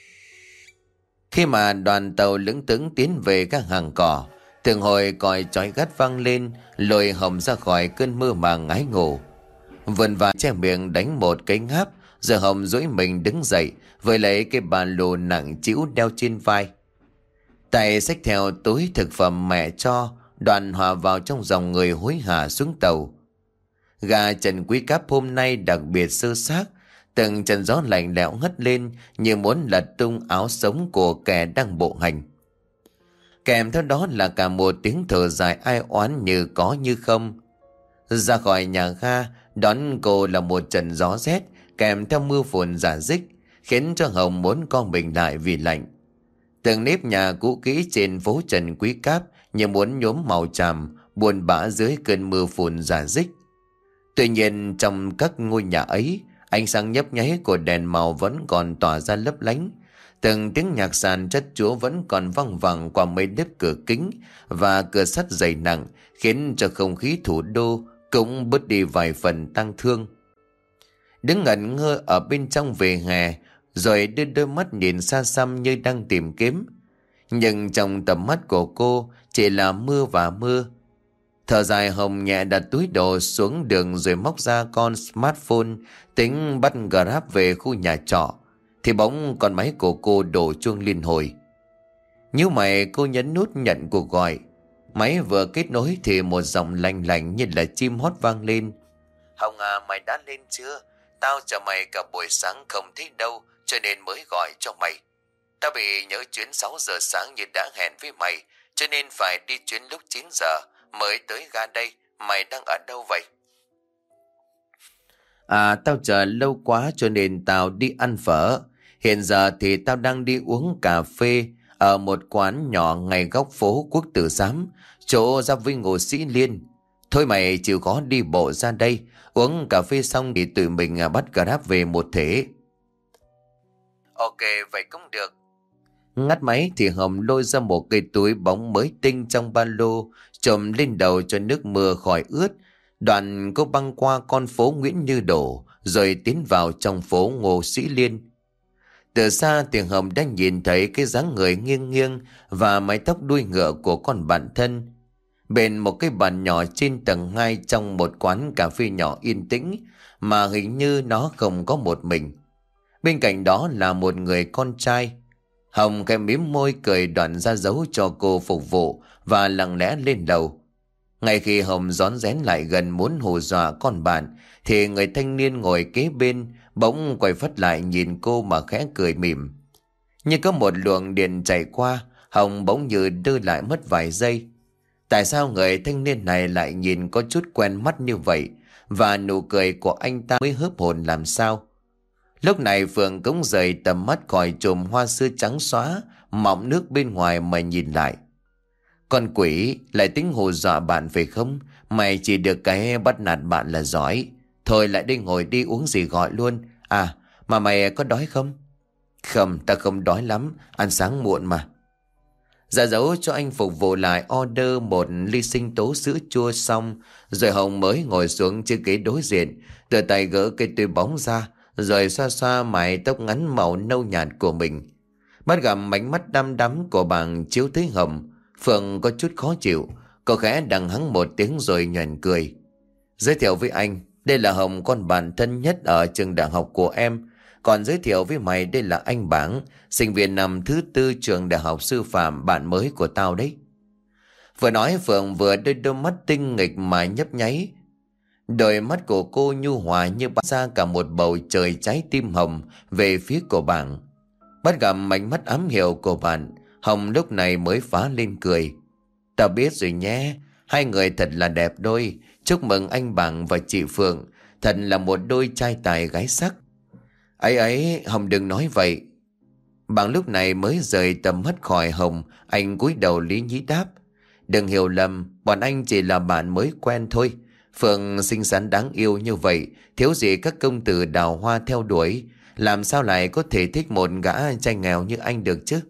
Khi mà đoàn tàu lững thững tiến về các hàng cỏ, từng hồi còi chói gắt vang lên, lôi Hồng ra khỏi cơn mơ màng ngái ngủ. Vườn vàng che miệng đánh một cái ngáp, giờ Hồng duỗi mình đứng dậy với lấy cái ba lô nặng trĩu đeo trên vai. Tay xách theo túi thực phẩm mẹ cho, đoàn hòa vào trong dòng người hối hả xuống tàu. Gà Trần Quý Cáp hôm nay đặc biệt sơ xác, từng trận gió lạnh lẽo hất lên như muốn lật tung áo sống của kẻ đang bộ hành. Kèm theo đó là cả một tiếng thở dài ai oán như có như không. Ra khỏi nhà ga, đón cô là một trận gió rét kèm theo mưa phùn rả rích, khiến cho Hồng muốn co mình lại vì lạnh. Từng nếp nhà cũ kỹ trên phố Trần Quý Cáp như muốn nhuốm màu tràm, buồn bã dưới cơn mưa phùn rả rích. Tuy nhiên trong các ngôi nhà ấy, ánh sáng nhấp nháy của đèn màu vẫn còn tỏa ra lấp lánh. Từng tiếng nhạc sàn chất chúa vẫn còn văng vẳng qua mấy nếp cửa kính và cửa sắt dày nặng, khiến cho không khí thủ đô cũng bớt đi vài phần tang thương. Đứng ngẩn ngơ ở bên trong vỉa hè, rồi đưa đôi mắt nhìn xa xăm như đang tìm kiếm. Nhưng trong tầm mắt của cô chỉ là mưa và mưa. Thở dài, Hồng nhẹ đặt túi đồ xuống đường rồi móc ra con smartphone tính bắt Grab về khu nhà trọ. Thì bỗng con máy của cô đổ chuông liên hồi. Nhíu mày, cô nhấn nút nhận cuộc gọi. Máy vừa kết nối thì một giọng lành lành như là chim hót vang lên. Hồng à, mày đã lên chưa? Tao chờ mày cả buổi sáng không thấy đâu, cho nên mới gọi cho mày. Tao bị nhớ chuyến 6 giờ sáng như đã hẹn với mày, cho nên phải đi chuyến lúc 9 giờ mới tới ga đây. Mày đang ở đâu vậy? À, tao chờ lâu quá cho nên tao đi ăn phở. Hiện giờ thì tao đang đi uống cà phê ở một quán nhỏ ngay góc phố Quốc Tử Giám, chỗ giáp với Ngô Sĩ Liên. Thôi mày chịu khó đi bộ ra đây, uống cà phê xong thì tụi mình bắt Grab về một thể. Ok, vậy cũng được. Ngắt máy thì Hồng lôi ra một cây túi bóng mới tinh trong ba lô, chồm lên đầu cho nước mưa khỏi ướt. Đoạn cô băng qua con phố Nguyễn Như Đổ, rồi tiến vào trong phố Ngô Sĩ Liên. Từ xa thì Hồng đã nhìn thấy cái dáng người nghiêng nghiêng và mái tóc đuôi ngựa của con bạn thân. Bên một cái bàn nhỏ trên tầng 2 trong một quán cà phê nhỏ yên tĩnh, mà hình như nó không có một mình. Bên cạnh đó là một người con trai. Hồng cái mím môi cười đoạn ra dấu cho cô phục vụ và lặng lẽ lên lầu. Ngay khi Hồng rón rén lại gần muốn hù dọa con bạn, thì người thanh niên ngồi kế bên bỗng quay phắt lại nhìn cô mà khẽ cười mỉm. Như có một luồng điện chạy qua, Hồng bỗng như đưa lại mất vài giây. Tại sao người thanh niên này lại nhìn có chút quen mắt như vậy, và nụ cười của anh ta mới hớp hồn làm sao? Lúc này Phượng cũng rời tầm mắt khỏi chùm hoa sưa trắng xóa mọng nước bên ngoài mà nhìn lại. Con quỷ, lại tính hù dọa bạn phải không? Mày chỉ được cái bắt nạt bạn là giỏi. Thôi lại đi ngồi đi, uống gì gọi luôn. À, mà mày có đói không? Không, ta không đói lắm, ăn sáng muộn mà. Dạ dấu cho anh phục vụ lại order một ly sinh tố sữa chua xong, rồi Hồng mới ngồi xuống chiếc ghế đối diện, từ tay gỡ cây túi bóng ra, rồi xoa xoa mái tóc ngắn màu nâu nhạt của mình. Bắt gặp ánh mắt đăm đắm của bạn chiếu tới Hồng, Phượng có chút khó chịu. Cô khẽ đằng hắng một tiếng rồi nhoẻn cười. Giới thiệu với anh, đây là Hồng, con bạn thân nhất ở trường đại học của em. Còn giới thiệu với mày, đây là anh Bảng, sinh viên năm thứ 4 trường đại học sư phạm, bạn mới của tao đấy. Vừa nói Phượng vừa đôi mắt tinh nghịch mà nhấp nháy. Đôi mắt của cô nhu hòa như bắn ra cả một bầu trời trái tim Hồng về phía của Bảng. Bắt gặp ánh mắt ám hiệu của bạn, Hồng lúc này mới phá lên cười. Tao biết rồi nhé, hai người thật là đẹp đôi. Chúc mừng anh Bảng và chị Phượng, thật là một đôi trai tài gái sắc. Ấy ấy, Hồng đừng nói vậy. Bảng lúc này mới rời tầm mắt khỏi Hồng, anh cúi đầu lý nhí đáp. Đừng hiểu lầm, bọn anh chỉ là bạn mới quen thôi. Phượng xinh xắn đáng yêu như vậy, thiếu gì các công tử đào hoa theo đuổi. Làm sao lại có thể thích một gã trai nghèo như anh được chứ?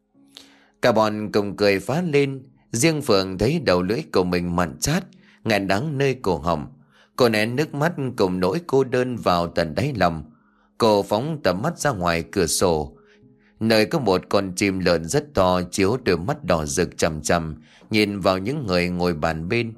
Cả bọn cùng cười phá lên. Riêng Phượng thấy đầu lưỡi của mình mặn chát, nghẹn đắng nơi cổ họng. Cô nén nước mắt cùng nỗi cô đơn vào tận đáy lòng. Cô phóng tầm mắt ra ngoài cửa sổ, nơi có một con chim lợn rất to chiếu đôi mắt đỏ rực chằm chằm nhìn vào những người ngồi bàn bên.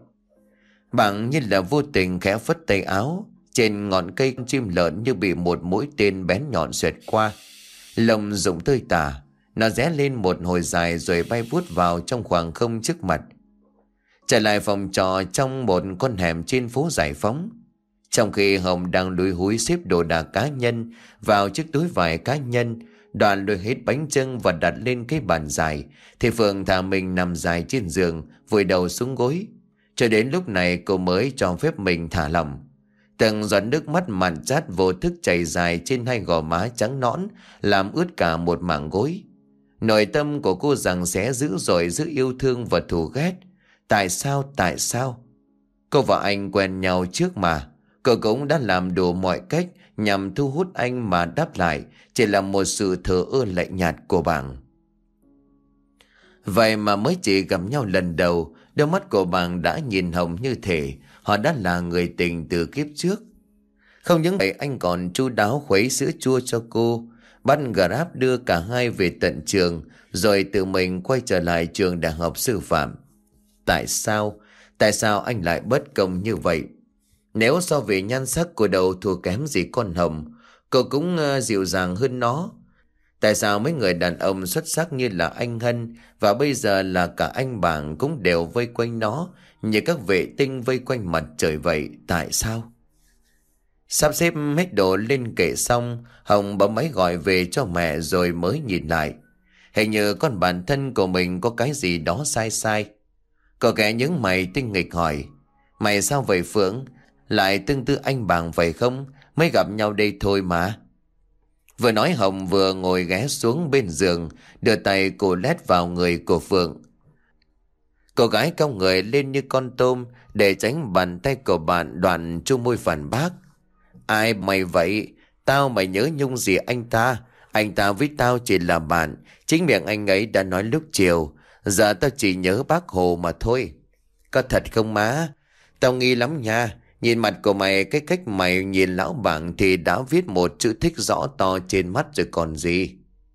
Bạn như là vô tình khẽ phất tay áo, trên ngọn cây con chim lợn như bị một mũi tên bén nhọn xoẹt qua. Lông rụng tơi tả, nó rẽ lên một hồi dài rồi bay vút vào trong khoảng không trước mặt. Trở lại phòng trọ trong một con hẻm trên phố Giải Phóng. Trong khi Hồng đang lúi húi xếp đồ đạc cá nhân vào chiếc túi vải cá nhân, Đoàn lôi hết bánh chưng và đặt lên cái bàn dài, thì Phượng thả mình nằm dài trên giường, vùi đầu xuống gối. Cho đến lúc này cô mới cho phép mình thả lỏng. Từng giọt nước mắt mặn chát vô thức chảy dài trên hai gò má trắng nõn, làm ướt cả một mảng gối. Nội tâm của cô rằng sẽ dữ dội giữa yêu thương và thù ghét. Tại sao, tại sao? Cô và anh quen nhau trước mà. Cô cũng đã làm đủ mọi cách nhằm thu hút anh, mà đáp lại chỉ là một sự thờ ơ lạnh nhạt của Bảng. Vậy mà mới chỉ gặp nhau lần đầu, đôi mắt của Bảng đã nhìn Hồng như thể họ đã là người tình từ kiếp trước. Không những vậy, anh còn chu đáo khuấy sữa chua cho cô, bắt Grab đưa cả hai về tận trường, rồi tự mình quay trở lại trường đại học sư phạm. Tại sao? Tại sao anh lại bất công như vậy? Nếu so về nhan sắc của đầu thua kém gì con Hồng, cô cũng dịu dàng hơn nó. Tại sao mấy người đàn ông xuất sắc như là anh Hân và bây giờ là cả anh Bảng cũng đều vây quanh nó như các vệ tinh vây quanh mặt trời vậy? Tại sao? Sắp xếp hết đồ lên kệ xong, Hồng bấm máy gọi về cho mẹ rồi mới nhìn lại. Hình như con bạn thân của mình có cái gì đó sai sai. Cô kẻ nhướng mày tinh nghịch hỏi: Mày sao vậy Phượng? Lại tương tự anh Bảng vậy không? mới gặp nhau đây thôi mà. Vừa nói Hồng vừa ngồi ghé xuống bên giường, đưa tay cô lét vào người của Phượng. Cô gái cong người lên như con tôm để tránh bàn tay của bạn, đoạn chu môi phản bác. Ai mày vậy? Tao mày nhớ nhung gì anh ta? Anh ta với tao chỉ là bạn. Chính miệng anh ấy đã nói lúc chiều. Giờ tao chỉ nhớ bác Hồ mà thôi. Có thật không má? Tao nghi lắm nha. Nhìn mặt của mày, cái cách mày nhìn lão bảng thì đã viết một chữ thích rõ to trên mắt rồi còn gì.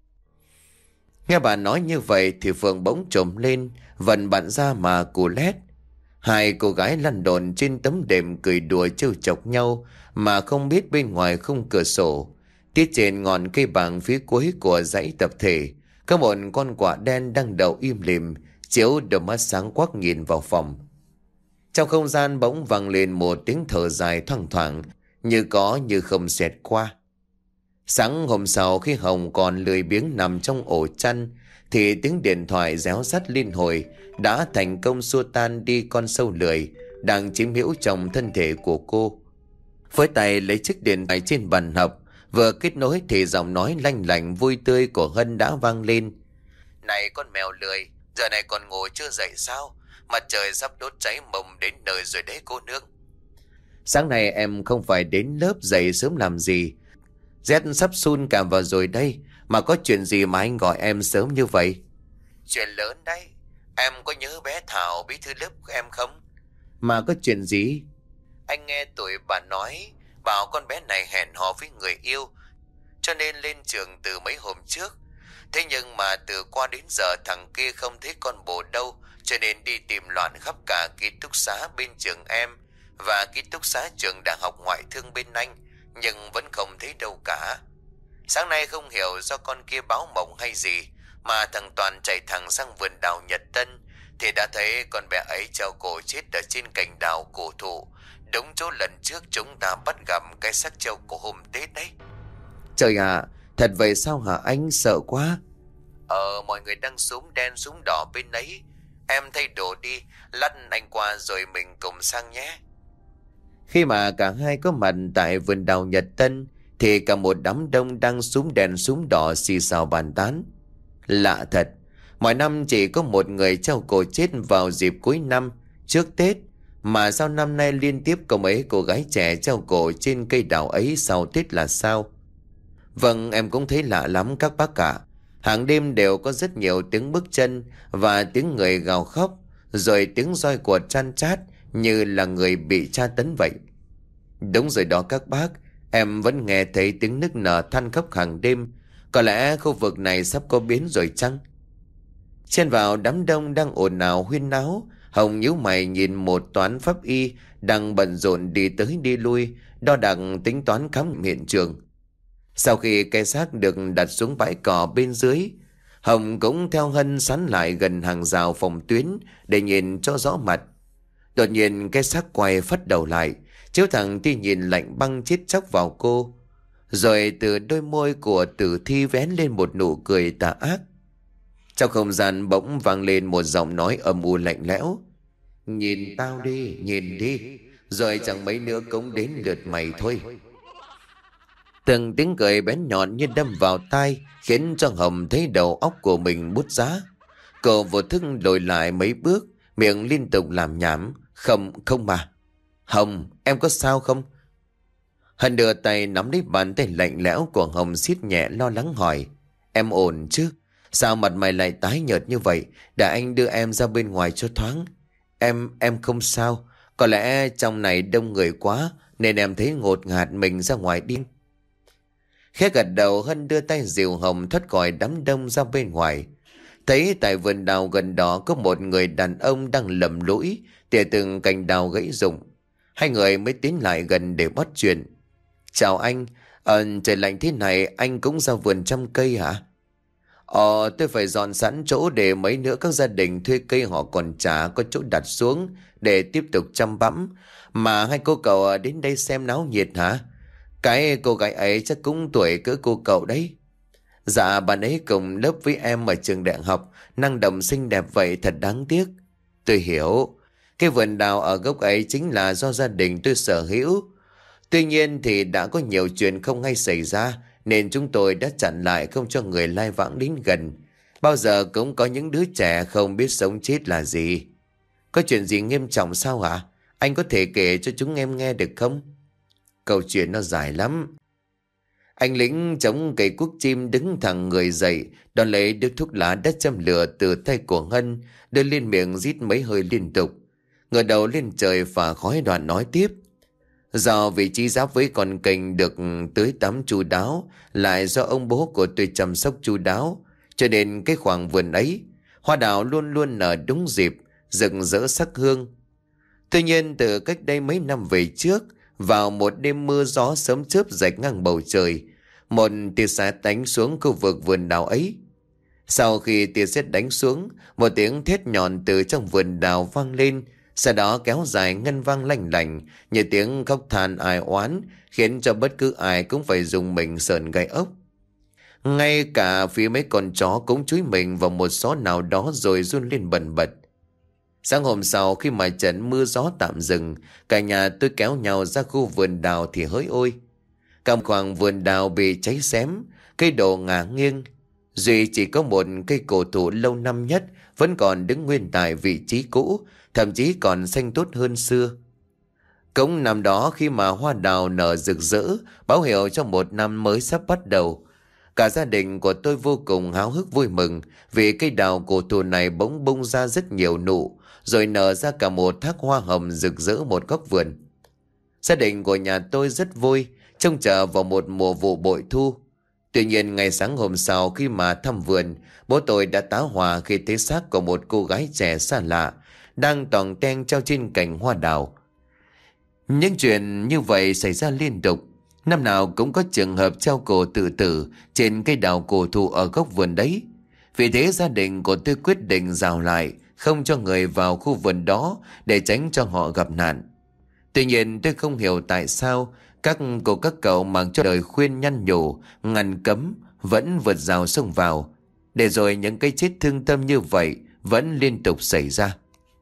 Nghe bà nói như vậy thì Phượng bỗng trồm lên, vần bạn ra mà cù lét. Hai cô gái lăn đồn trên tấm đệm cười đùa trêu chọc nhau mà không biết bên ngoài khung cửa sổ, tiết trên ngọn cây bàng phía cuối của dãy tập thể, có một con quạ đen đang đậu im lìm, chiếu đôi mắt sáng quắc nhìn vào phòng. Trong không gian bỗng vang lên một tiếng thở dài thoang thoảng, như có như không xẹt qua. Sáng hôm sau khi Hồng còn lười biếng nằm trong ổ chăn thì tiếng điện thoại réo rắt liên hồi đã thành công xua tan đi con sâu lười đang chiếm hữu trong thân thể của cô. Với tay lấy chiếc điện thoại trên bàn học, vừa kết nối thì giọng nói lanh lảnh vui tươi của Hân đã vang lên. Này con mèo lười, giờ này còn ngủ chưa dậy sao? Mặt trời sắp đốt cháy mông đến nơi rồi đấy cô nương. Sáng nay em không phải đến lớp dậy sớm làm gì. Rét sắp sun cả vào rồi đây, mà có chuyện gì mà anh gọi em sớm như vậy? Chuyện lớn đấy. Em có nhớ bé Thảo bí thư lớp của em không? Mà có chuyện gì? Anh nghe tụi bà nói, bảo con bé này hẹn hò với người yêu, cho nên lên trường từ mấy hôm trước. Thế nhưng mà từ qua đến giờ thằng kia không thấy con bồ đâu, cho nên đi tìm loạn khắp cả ký túc xá bên trường em và ký túc xá trường đại học ngoại thương bên anh, nhưng vẫn không thấy đâu cả. Sáng nay không hiểu do con kia báo mộng hay gì mà thằng Toàn chạy thẳng sang vườn đào Nhật Tân thì đã thấy con bé ấy treo cổ chết ở trên cành đào cổ thụ, đúng chỗ lần trước chúng ta bắt gặp cái xác treo cổ hôm Tết đấy. Trời ạ, thật vậy sao hả anh? Sợ quá. Mọi người đang súm đen súm đỏ bên ấy. Em thay đồ đi, lát anh qua rồi mình cùng sang nhé. Khi mà cả hai có mặt tại vườn đào Nhật Tân thì cả một đám đông đang súm đèn súm đỏ xì xào bàn tán. Lạ thật, mọi năm chỉ có một người treo cổ chết vào dịp cuối năm trước Tết, mà sao năm nay liên tiếp có mấy cô gái trẻ treo cổ trên cây đào ấy sau Tết là sao? Vâng, em cũng thấy lạ lắm các bác cả. Hàng đêm đều có rất nhiều tiếng bước chân và tiếng người gào khóc, rồi tiếng roi của chan chát như là người bị tra tấn vậy. Đúng rồi đó các bác, em vẫn nghe thấy tiếng nức nở than khóc hàng đêm. Có lẽ khu vực này sắp có biến rồi chăng? Chen vào đám đông đang ồn ào huyên náo, Hồng nhíu mày nhìn một toán pháp y đang bận rộn đi tới đi lui, đo đạc tính toán khám hiện trường. Sau khi cây xác được đặt xuống bãi cỏ bên dưới, Hồng cũng theo Hân sắn lại gần hàng rào phòng tuyến để nhìn cho rõ mặt. Đột nhiên cái xác quay phất đầu lại, chiếu thẳng tia nhìn lạnh băng chết chóc vào cô. Rồi từ đôi môi của tử thi vén lên một nụ cười tà ác. Trong không gian bỗng vang lên một giọng nói âm u lạnh lẽo. Nhìn tao đi, nhìn đi, rồi chẳng mấy nữa cũng đến lượt mày thôi. Từng tiếng cười bén nhọn như đâm vào tai khiến cho Hồng thấy đầu óc của mình bút giá. Cô vô thức lùi lại mấy bước, miệng liên tục làm nhảm. Không mà. Hồng, em có sao không? Hân đưa tay nắm lấy bàn tay lạnh lẽo của Hồng, siết nhẹ lo lắng hỏi. Em ổn chứ? Sao mặt mày lại tái nhợt như vậy? Để anh đưa em ra bên ngoài cho thoáng. Em không sao. Có lẽ trong này đông người quá nên em thấy ngột ngạt, mình ra ngoài đi. Khẽ gật đầu, Hân đưa tay dìu Hồng thoát khỏi đám đông ra bên ngoài. Thấy tại vườn đào gần đó có một người đàn ông đang lầm lũi tỉa từng cành đào gãy rụng. Hai người mới tiến lại gần để bắt chuyện. Chào anh, trời lạnh thế này anh cũng ra vườn chăm cây hả? Tôi phải dọn sẵn chỗ để mấy nữa các gia đình thuê cây họ còn chả có chỗ đặt xuống để tiếp tục chăm bẵm. Mà hai cô cậu đến đây xem náo nhiệt hả? Cái cô gái ấy chắc cũng tuổi cỡ cô cậu đấy. Dạ, bạn ấy cùng lớp với em ở trường đại học, năng động xinh đẹp vậy thật đáng tiếc. Tôi hiểu, cái vườn đào ở gốc ấy chính là do gia đình tôi sở hữu. Tuy nhiên thì đã có nhiều chuyện không hay xảy ra, nên chúng tôi đã chặn lại không cho người lai vãng đến gần. Bao giờ cũng có những đứa trẻ không biết sống chết là gì. Có chuyện gì nghiêm trọng sao hả? Anh có thể kể cho chúng em nghe được không? Câu chuyện nó dài lắm. Anh lính chống cây cuốc chim đứng thẳng người dậy, đón lấy điếu thuốc lá đã châm lửa từ tay của Ngân, đưa lên miệng rít mấy hơi liên tục. Ngửa đầu lên trời phả khói đoạn nói tiếp. Do vị trí giáp với con kênh được tưới tắm chu đáo, lại do ông bố của tôi chăm sóc chu đáo, cho nên cái khoảng vườn ấy, hoa đào luôn luôn nở đúng dịp, rực rỡ sắc hương. Tuy nhiên từ cách đây mấy năm về trước, vào một đêm mưa gió sớm chớp rạch ngang bầu trời, một tia sét đánh xuống khu vực vườn đào ấy. Sau khi tia sét đánh xuống, một tiếng thét nhọn từ trong vườn đào vang lên, sau đó kéo dài ngân vang lanh lành như tiếng khóc than ai oán, khiến cho bất cứ ai cũng phải dùng mình sờn gai ốc. Ngay cả phía mấy con chó cũng chúi mình vào một xó nào đó rồi run lên bần bật. Sáng hôm sau khi mà trận mưa gió tạm dừng, cả nhà tôi kéo nhau ra khu vườn đào thì hỡi ôi. Cả khoảng vườn đào bị cháy xém, cây đổ ngả nghiêng. Duy chỉ có một cây cổ thụ lâu năm nhất vẫn còn đứng nguyên tại vị trí cũ, thậm chí còn xanh tốt hơn xưa. Cũng năm đó khi mà hoa đào nở rực rỡ, báo hiệu cho một năm mới sắp bắt đầu. Cả gia đình của tôi vô cùng háo hức vui mừng vì cây đào cổ thụ này bỗng bung ra rất nhiều nụ, rồi nở ra cả một thác hoa hồng rực rỡ một góc vườn. Gia đình của nhà tôi rất vui, trông chờ vào một mùa vụ bội thu. Tuy nhiên ngày sáng hôm sau khi mà thăm vườn, bố tôi đã tá hỏa khi thấy xác của một cô gái trẻ xa lạ đang toòng teng treo trên cành hoa đào. Những chuyện như vậy xảy ra liên tục. Năm nào cũng có trường hợp treo cổ tự tử trên cây đào cổ thụ ở góc vườn đấy. Vì thế gia đình của tôi quyết định rào lại, không cho người vào khu vườn đó để tránh cho họ gặp nạn. Tuy nhiên tôi không hiểu tại sao các cậu mang cho đời khuyên nhăn nhủ, ngăn cấm vẫn vượt rào xông vào, để rồi những cái chết thương tâm như vậy vẫn liên tục xảy ra.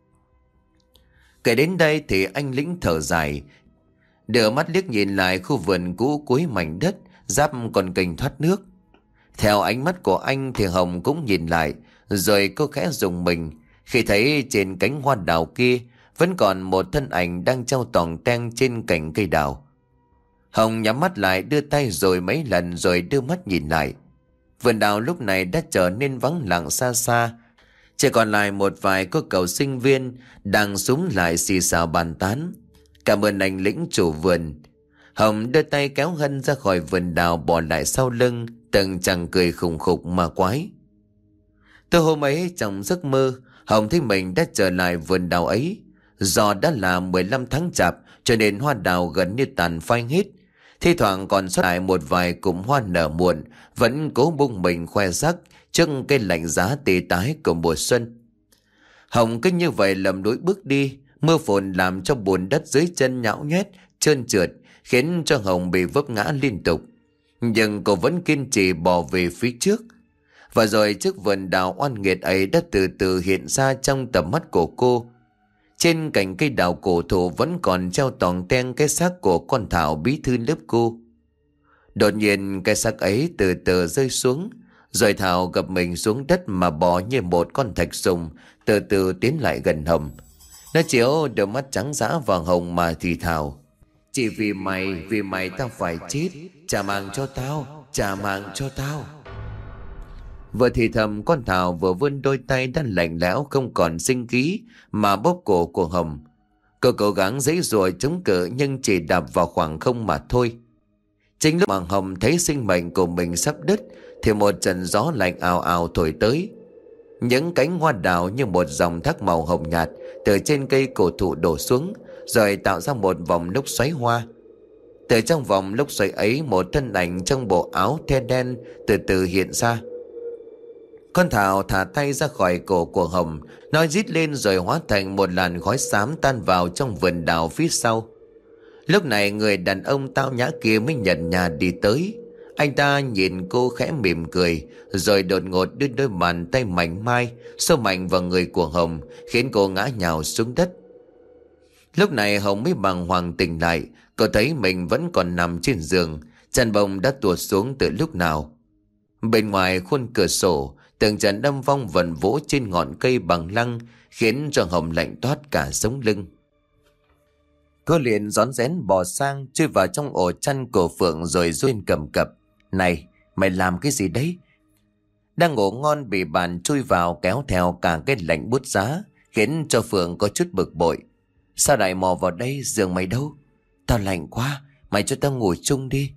Kể đến đây thì anh lính thở dài, đưa mắt liếc nhìn lại khu vườn cũ cuối mảnh đất giáp con kênh thoát nước. Theo ánh mắt của anh thì Hồng cũng nhìn lại, rồi cô khẽ rùng mình khi thấy trên cánh hoa đào kia vẫn còn một thân ảnh đang treo toòng teng trên cành cây đào. Hồng nhắm mắt lại, đưa tay rồi mấy lần rồi đưa mắt nhìn lại. Vườn đào lúc này đã trở nên vắng lặng xa xa, chỉ còn lại một vài cô cậu sinh viên đang xúm lại xì xào bàn tán. Cảm ơn anh lĩnh chủ vườn. Hồng đưa tay kéo Hân ra khỏi vườn đào bỏ lại sau lưng, từng chàng cười khùng khục mà quái. Từ hôm ấy trong giấc mơ, Hồng thấy mình đã trở lại vườn đào ấy. Do đã là 15 tháng chạp cho nên hoa đào gần như tàn phai hết. Thi thoảng còn sót lại một vài cụm hoa nở muộn vẫn cố bung mình khoe sắc trước cây lạnh giá tê tái của mùa xuân. Hồng cứ như vậy lầm lũi bước đi, mưa phùn làm cho bùn đất dưới chân nhão nhét, trơn trượt, khiến cho Hồng bị vấp ngã liên tục. Nhưng cô vẫn kiên trì bò về phía trước. Và rồi chiếc vườn đào oan nghiệt ấy đã từ từ hiện ra trong tầm mắt của cô. Trên cành cây đào cổ thụ vẫn còn treo toòng teng cái xác của con Thảo bí thư lớp cô. Đột nhiên cái xác ấy từ từ rơi xuống, rồi Thảo gập mình xuống đất mà bò như một con thạch sùng, từ từ tiến lại gần Hồng. Nó chiếu đôi mắt trắng dã vào Hồng mà thì thào: chỉ vì mày tao phải chết, trả mạng cho tao, trả mạng cho tao. Vừa thì thầm, con Thảo vừa vươn đôi tay đã lạnh lẽo không còn sinh khí mà bóp cổ của Hồng. Cô cố gắng giãy giụa chống cự nhưng chỉ đạp vào khoảng không mà thôi. Chính lúc mà Hồng thấy sinh mệnh của mình sắp đứt thì một trận gió lạnh ào ào thổi tới. Những cánh hoa đào như một dòng thác màu hồng nhạt từ trên cây cổ thụ đổ xuống, rồi tạo ra một vòng lốc xoáy hoa. Từ trong vòng lốc xoáy ấy, một thân ảnh trong bộ áo the đen từ từ hiện ra. Con Thảo thả tay ra khỏi cổ của Hồng, nó rít lên rồi hóa thành một làn khói xám tan vào trong vườn đào phía sau. Lúc này người đàn ông tao nhã kia mới nhận nhà đi tới. Anh ta nhìn cô khẽ mỉm cười, rồi đột ngột đưa đôi bàn tay mảnh mai xô mạnh vào người của Hồng, khiến cô ngã nhào xuống đất. Lúc này Hồng mới bàng hoàng tỉnh lại. Cô thấy mình vẫn còn nằm trên giường, chăn bông đã tuột xuống từ lúc nào. Bên ngoài khuôn cửa sổ, từng trận âm vong vần vỗ trên ngọn cây bằng lăng, khiến cho Hồng lạnh toát cả sống lưng. Cô liền rón rén bò sang, chui vào trong ổ chăn của Phượng rồi run cầm cập. Này, mày làm cái gì đấy? Đang ngủ ngon bị bạn chui vào kéo theo cả cái lạnh bút giá, khiến cho Phượng có chút bực bội. Sao lại mò vào đây, giường mày đâu? Tao lạnh quá, mày cho tao ngủ chung đi.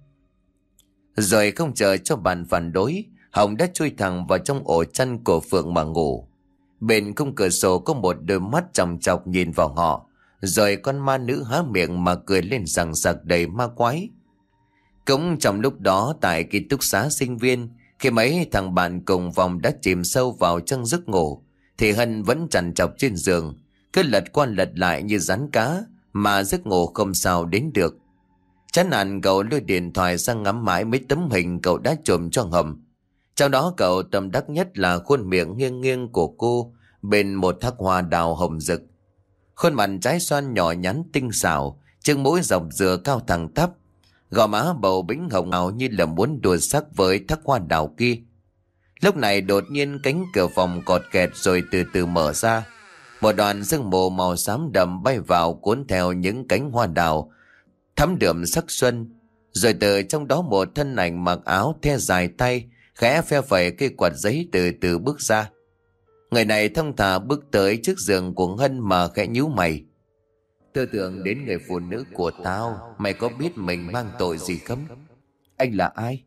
Rồi không chờ cho bạn phản đối, Hồng đã chui thẳng vào trong ổ chăn của Phượng mà ngủ. Bên khung cửa sổ có một đôi mắt chòng chọc nhìn vào họ, rồi con ma nữ há miệng mà cười lên sằng sặc đầy ma quái. Cũng trong lúc đó tại ký túc xá sinh viên, khi mấy thằng bạn cùng phòng đã chìm sâu vào trong giấc ngủ, thì Hân vẫn trằn trọc trên giường, cứ lật qua lật lại như rắn cá, mà giấc ngủ không sao đến được. Chán nản cậu lôi điện thoại sang ngắm mãi mấy tấm hình cậu đã chụp cho Hồng. Trong đó cậu tâm đắc nhất là khuôn miệng nghiêng nghiêng của cô bên một thác hoa đào hồng rực. Khuôn mặt trái xoan nhỏ nhắn tinh xảo, chân mũi dọc dừa cao thẳng tắp, gò má bầu bĩnh hồng hào như là muốn đua sắc với thác hoa đào kia. Lúc này đột nhiên cánh cửa phòng cọt kẹt rồi từ từ mở ra. Một đoàn sương mù màu xám đậm bay vào cuốn theo những cánh hoa đào thắm đượm sắc xuân. Rồi từ trong đó một thân ảnh mặc áo the dài tay, khẽ phe phẩy cây quạt giấy từ từ bước ra. Người này thong thả bước tới trước giường của Hân mà khẽ nhíu mày. Tư tưởng đến người phụ nữ của tao, mày có biết mình mang tội gì không? Anh là ai?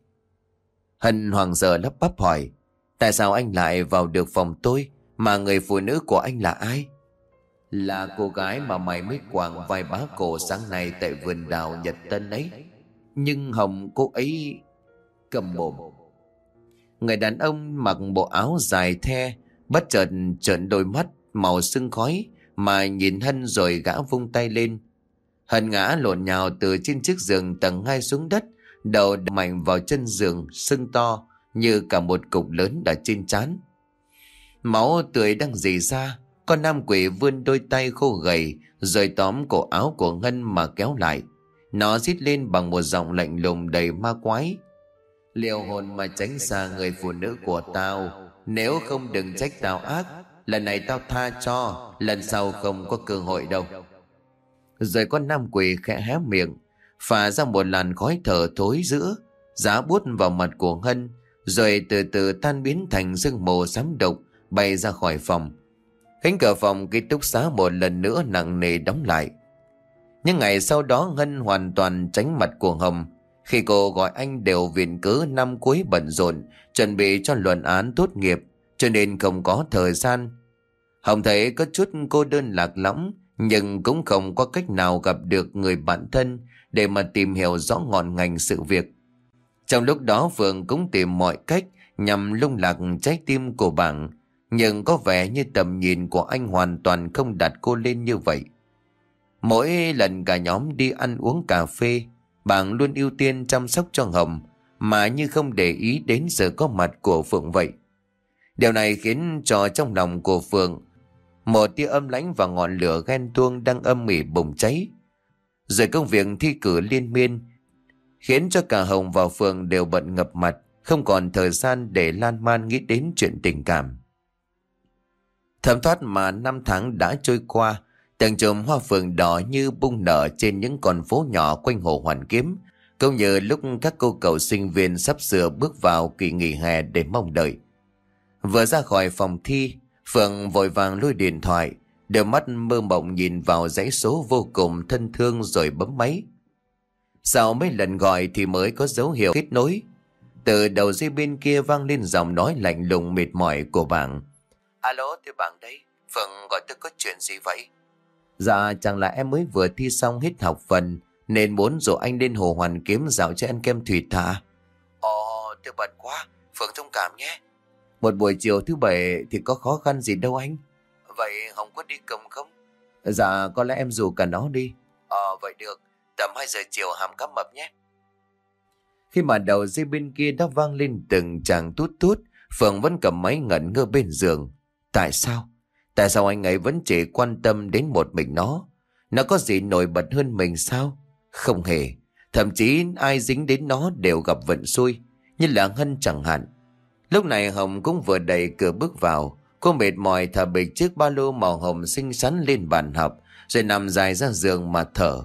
Hân hoảng sợ lắp bắp hỏi. Tại sao anh lại vào được phòng tôi, mà người phụ nữ của anh là ai? Là cô gái mà mày mới quàng vai bá cổ sáng nay tại vườn đào Nhật Tân ấy. Nhưng Hồng cô ấy... Cầm mồm. Người đàn ông mặc bộ áo dài the bất chợt trợn đôi mắt màu sương khói mà nhìn Hân, rồi gã vung tay lên. Hân ngã lộn nhào từ trên chiếc giường tầng 2 xuống đất, đầu đập mạnh vào chân giường, sưng to như cả một cục lớn ở trên trán. Máu tươi đang rỉ ra. Con nam quỷ vươn đôi tay khô gầy rồi tóm cổ áo của Hân mà kéo lại. Nó rít lên bằng một giọng lạnh lùng đầy ma quái. Liều hồn mà tránh xa người phụ nữ của tao, nếu không đừng trách tao ác. Lần này tao tha cho, lần sau không có cơ hội đâu. Rồi con nam quỷ khẽ hé miệng, phả ra một làn khói thở thối rữa, giá buốt vào mặt của Hân, rồi từ từ tan biến thành sương mù xám độc bay ra khỏi phòng. Cánh cửa phòng ký túc xá một lần nữa nặng nề đóng lại. Nhưng ngày sau đó Hân hoàn toàn tránh mặt của Hồng. Khi cô gọi anh đều viện cớ năm cuối bận rộn, chuẩn bị cho luận án tốt nghiệp, cho nên không có thời gian. Hồng thấy có chút cô đơn lạc lõng, nhưng cũng không có cách nào gặp được người bạn thân để mà tìm hiểu rõ ngọn ngành sự việc. Trong lúc đó Phượng cũng tìm mọi cách nhằm lung lạc trái tim của bạn, nhưng có vẻ như tầm nhìn của anh hoàn toàn không đặt cô lên như vậy. Mỗi lần cả nhóm đi ăn uống cà phê, bạn luôn ưu tiên chăm sóc cho Hồng, mà như không để ý đến sự có mặt của Phượng vậy. Điều này khiến cho trong lòng của Phượng một tia âm lãnh và ngọn lửa ghen tuông đang âm ỉ bùng cháy. Rồi công việc thi cử liên miên khiến cho cả Hồng và Phượng đều bận ngập mặt, không còn thời gian để lan man nghĩ đến chuyện tình cảm. Thấm thoát mà 5 tháng đã trôi qua, từng chùm hoa phượng đỏ như bung nở trên những con phố nhỏ quanh hồ Hoàn Kiếm, cũng như lúc các cô cậu sinh viên sắp sửa bước vào kỳ nghỉ hè để mong đợi. Vừa ra khỏi phòng thi, Phượng vội vàng lôi điện thoại, đôi mắt mơ mộng nhìn vào dãy số vô cùng thân thương rồi bấm máy. Sau mấy lần gọi thì mới có dấu hiệu kết nối. Từ đầu dây bên kia vang lên giọng nói lạnh lùng mệt mỏi của bạn. Alo, tôi bạn đây. Phượng gọi tôi có chuyện gì vậy? Dạ, chẳng là em mới vừa thi xong hết học phần, nên muốn rủ anh lên hồ Hoàn Kiếm dạo cho ăn kem thủy thả. Ồ, tôi bận quá, Phượng thông cảm nhé. Một buổi chiều thứ bảy thì có khó khăn gì đâu anh. Vậy Hồng có đi cùng không? Dạ, có lẽ em rủ cả nó đi. Vậy được, tầm 2 giờ chiều hàm cá mập nhé. Khi mà đầu dây bên kia đã vang lên từng tràng tút tút, Phượng vẫn cầm máy ngẩn ngơ bên giường. Tại sao? Tại sao anh ấy vẫn chỉ quan tâm đến một mình nó? Nó có gì nổi bật hơn mình sao? Không hề. Thậm chí ai dính đến nó đều gặp vận xui, như là Hân chẳng hạn. Lúc này Hồng cũng vừa đẩy cửa bước vào. Cô mệt mỏi thả bịch chiếc ba lô màu hồng xinh xắn lên bàn học, rồi nằm dài ra giường mà thở.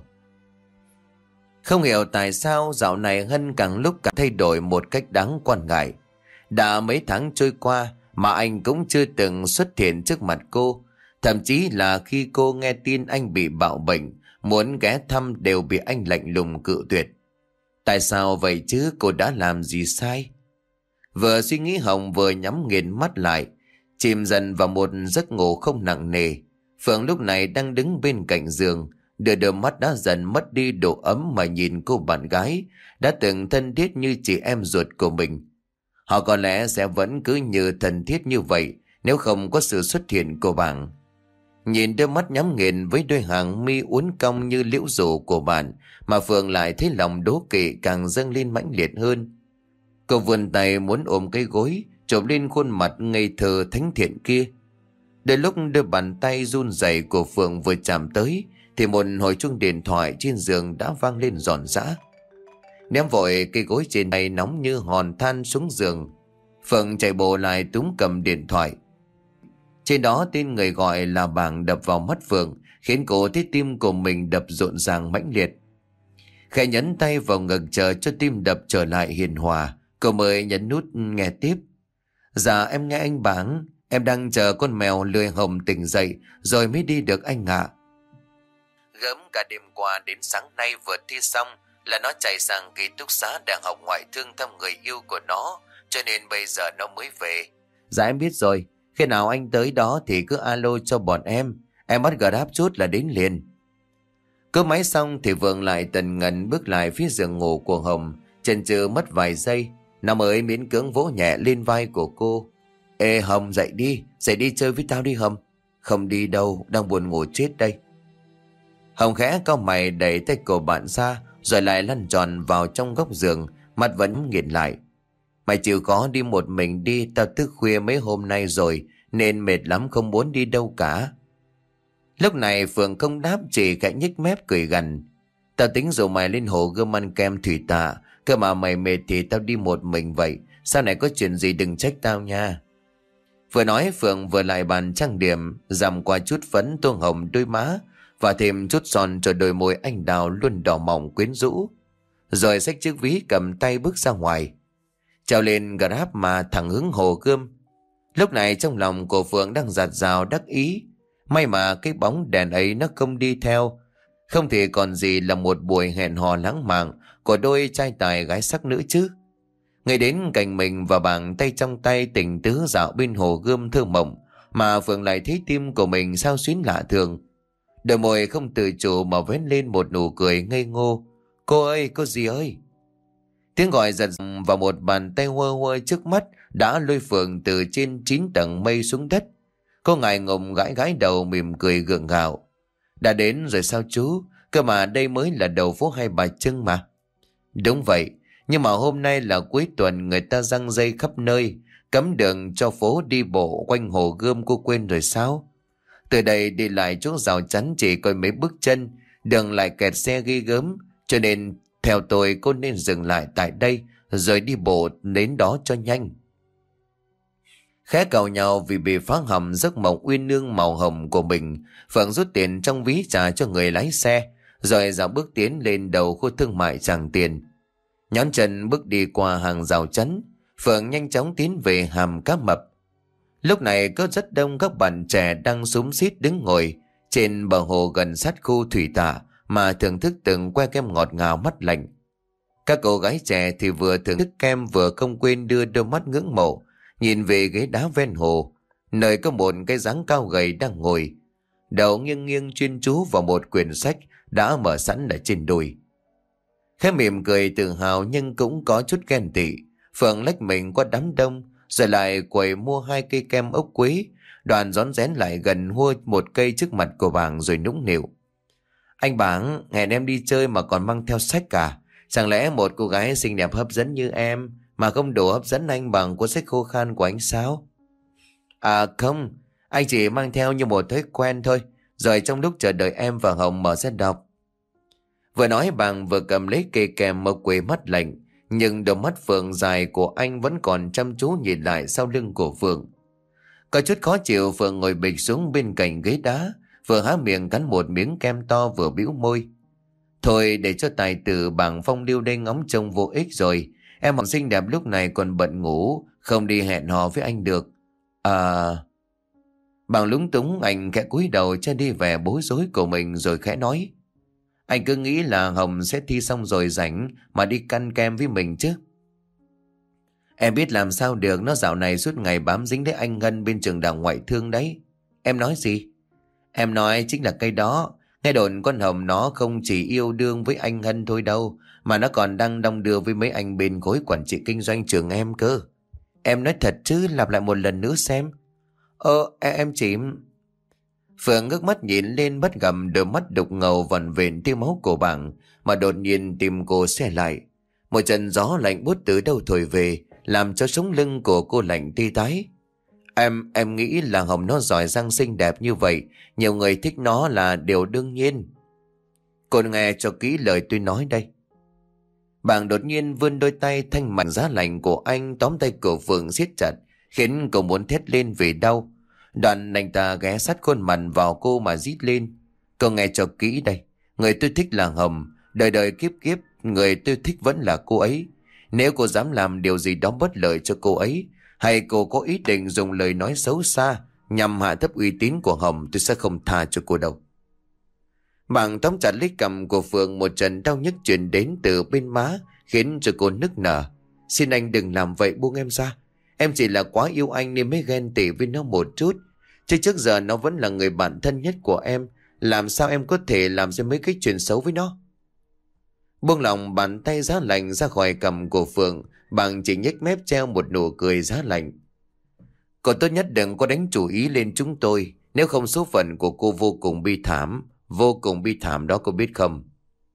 Không hiểu tại sao dạo này Hân càng lúc càng thay đổi một cách đáng quan ngại. Đã mấy tháng trôi qua mà anh cũng chưa từng xuất hiện trước mặt cô. Thậm chí là khi cô nghe tin anh bị bạo bệnh, muốn ghé thăm đều bị anh lạnh lùng cự tuyệt. Tại sao vậy chứ, cô đã làm gì sai? Vừa suy nghĩ Hồng vừa nhắm nghiền mắt lại, chìm dần vào một giấc ngủ không nặng nề. Phượng lúc này đang đứng bên cạnh giường, đôi mắt đã dần mất đi độ ấm mà nhìn cô bạn gái đã từng thân thiết như chị em ruột của mình. Họ có lẽ sẽ vẫn cứ như thân thiết như vậy nếu không có sự xuất hiện của bạn. Nhìn đôi mắt nhắm nghiền với đôi hàng mi uốn cong như liễu rủ của bạn mà Phượng lại thấy lòng đố kỵ càng dâng lên mãnh liệt hơn. Cô vươn tay muốn ôm cái gối, chộp lên khuôn mặt ngây thơ thánh thiện kia. Đến lúc đôi bàn tay run rẩy của Phượng vừa chạm tới thì một hồi chuông điện thoại trên giường đã vang lên ròn rã. Ném vội cây gối trên tay nóng như hòn than xuống giường, Phượng chạy bộ lại túm cầm điện thoại. Trên đó tên người gọi là Bảng đập vào mắt Phượng, khiến cô thấy tim của mình đập rộn ràng mãnh liệt. Khẽ nhấn tay vào ngực chờ cho tim đập trở lại hiền hòa, cô mới nhấn nút nghe tiếp. Dạ em nghe anh Bảng, em đang chờ con mèo lười hồng tỉnh dậy rồi mới đi được anh ạ. Gớm cả đêm qua đến sáng nay vừa thi xong là nó chạy sang ký túc xá để học ngoại thương thăm người yêu của nó, cho nên bây giờ nó mới về. Dạ em biết rồi, khi nào anh tới đó thì cứ alo cho bọn em bắt Grab chút là đến liền. Cướp máy xong thì Vượng lại tần ngần bước lại phía giường ngủ của Hồng, chần chừ mất vài giây, nó mới miễn cưỡng vỗ nhẹ lên vai của cô. Ê Hồng, dậy đi chơi với tao đi Hồng. Không đi đâu, đang buồn ngủ chết đây. Hồng khẽ cau mày đẩy tay của bạn ra, rồi lại lăn tròn vào trong góc giường, mặt vẫn nghiền lại. Mày chịu khó đi một mình đi, tao thức khuya mấy hôm nay rồi nên mệt lắm không muốn đi đâu cả. Lúc này Phượng không đáp, chỉ khẽ nhếch mép cười gằn. Tao tính rủ mày lên hồ Gươm ăn kem thủy tạ, cơ mà mày mệt thì tao đi một mình vậy. Sau này có chuyện gì đừng trách tao nha. Vừa nói Phượng vừa lại bàn trang điểm, dằm qua chút phấn tô hồng đôi má và thêm chút son cho đôi môi anh đào luôn đỏ mỏng quyến rũ. Rồi xách chiếc ví cầm tay bước ra ngoài, trèo lên Grab mà thẳng hướng hồ Gươm. Lúc này trong lòng của Phượng đang dạt dào đắc ý. May mà cái bóng đèn ấy nó không đi theo, không thì còn gì là một buổi hẹn hò lãng mạn của đôi trai tài gái sắc nữ chứ. Người đến cạnh mình và bàn tay trong tay tình tứ dạo bên hồ Gươm thơ mộng, mà Phượng lại thấy tim của mình sao xuyến lạ thường. Đôi môi không tự chủ mà vén lên một nụ cười ngây ngô. Cô ơi, cô gì ơi. Tiếng gọi giật vào một bàn tay hơ hơ trước mắt đã lôi Phượng từ trên 9 tầng mây xuống đất. Cô ngại ngùng gãi gãi đầu mỉm cười gượng gạo. Đã đến rồi sao chú? Cơ mà đây mới là đầu phố Hai Bà Trưng mà. Đúng vậy, nhưng mà hôm nay là cuối tuần, người ta giăng dây khắp nơi, cấm đường cho phố đi bộ quanh hồ Gươm, cô quên rồi sao? Từ đây đi lại chỗ rào chắn chỉ còn mấy bước chân, đường lại kẹt xe ghi gớm, cho nên theo tôi cô nên dừng lại tại đây rồi đi bộ đến đó cho nhanh. Khẽ cào nhau vì bị phá hỏng giấc mộng uyên ương màu hồng của mình, Phượng rút tiền trong ví trả cho người lái xe, rồi dạo bước tiến lên đầu khu thương mại Tràng Tiền. Nhón chân bước đi qua hàng rào chắn, Phượng nhanh chóng tiến về hàm cá mập. Lúc này có rất đông các bạn trẻ đang xúm xít đứng ngồi trên bờ hồ gần sát khu thủy tạ mà thưởng thức từng que kem ngọt ngào mắt lạnh. Các cô gái trẻ thì vừa thưởng thức kem vừa không quên đưa đôi mắt ngưỡng mộ nhìn về ghế đá ven hồ, nơi có một cái dáng cao gầy đang ngồi, đầu nghiêng nghiêng chuyên chú vào một quyển sách đã mở sẵn ở trên đùi. Khẽ mỉm cười tự hào nhưng cũng có chút ghen tị, Phượng lách mình qua đám đông rồi lại quầy mua 2 cây kem ốc quế, đoàn rón rén lại gần hua một cây trước mặt của Bảng rồi nũng nịu. Anh Bảng, hẹn em đi chơi mà còn mang theo sách cả. Chẳng lẽ một cô gái xinh đẹp hấp dẫn như em mà không đủ hấp dẫn anh bằng cuốn sách khô khan của anh sao? À không, anh chỉ mang theo như một thói quen thôi, rồi trong lúc chờ đợi em và Hồng mở ra đọc. Vừa nói Bàng vừa cầm lấy cây kem mơ quê mắt lạnh, nhưng đôi mắt Phượng dài của anh vẫn còn chăm chú nhìn lại sau lưng của Phượng. Có chút khó chịu, Phượng ngồi bịch xuống bên cạnh ghế đá, vừa há miệng cắn một miếng kem to vừa bĩu môi. Thôi để cho tài tử Bàng phong lưu đây ngóng trông vô ích rồi. Em học xinh đẹp lúc này còn bận ngủ, không đi hẹn hò với anh được. À... Bàng lúng túng, anh khẽ cúi đầu che đi vẻ bối rối của mình rồi khẽ nói. Anh cứ nghĩ là Hồng sẽ thi xong rồi rảnh mà đi căn kem với mình chứ. Em biết làm sao được, nó dạo này suốt ngày bám dính đến anh Ngân bên trường đào ngoại thương đấy. Em nói gì? Em nói chính là cây đó. Nghe đồn con Hồng nó không chỉ yêu đương với anh Ngân thôi đâu, mà nó còn đang đong đưa với mấy anh bên khối quản trị kinh doanh trường em cơ. Em nói thật chứ, lặp lại một lần nữa xem. Em chỉ... Phượng ngước mắt nhìn lên bất gầm, đôi mắt đục ngầu vằn vện tia máu của Bàng, mà đột nhiên tim cô xe lại. Một trận gió lạnh buốt từ đâu thổi về, làm cho sống lưng của cô lạnh tê tái. Em nghĩ là Hồng nó giỏi giang xinh đẹp như vậy, nhiều người thích nó là điều đương nhiên. Cô nghe cho kỹ lời tôi nói đây. Bàng đột nhiên vươn đôi tay thanh mảnh giá lạnh của anh tóm tay của Phượng siết chặt, khiến cô muốn thét lên vì đau. Đoạn anh ta ghé sát khuôn mặt vào cô mà rít lên. Cô nghe cho kỹ đây. Người tôi thích là Hồng, đời đời kiếp kiếp người tôi thích vẫn là cô ấy. Nếu cô dám làm điều gì đó bất lợi cho cô ấy, hay cô có ý định dùng lời nói xấu xa nhằm hạ thấp uy tín của Hồng, tôi sẽ không tha cho cô đâu. Bàng tóm chặt lấy cằm của Phượng, một trận đau nhức truyền đến từ bên má khiến cho cô nức nở. Xin anh đừng làm vậy, buông em ra. Em chỉ là quá yêu anh nên mới ghen tị với nó một chút, chứ trước giờ nó vẫn là người bạn thân nhất của em. Làm sao em có thể làm ra mấy cái chuyện xấu với nó? Buông lòng bàn tay giá lạnh ra khỏi cằm của Phượng, Bàng chỉ nhếch mép treo một nụ cười giá lạnh. Cô tốt nhất đừng có đánh chủ ý lên chúng tôi, nếu không số phận của cô vô cùng bi thảm. Vô cùng bi thảm đó, cô biết không?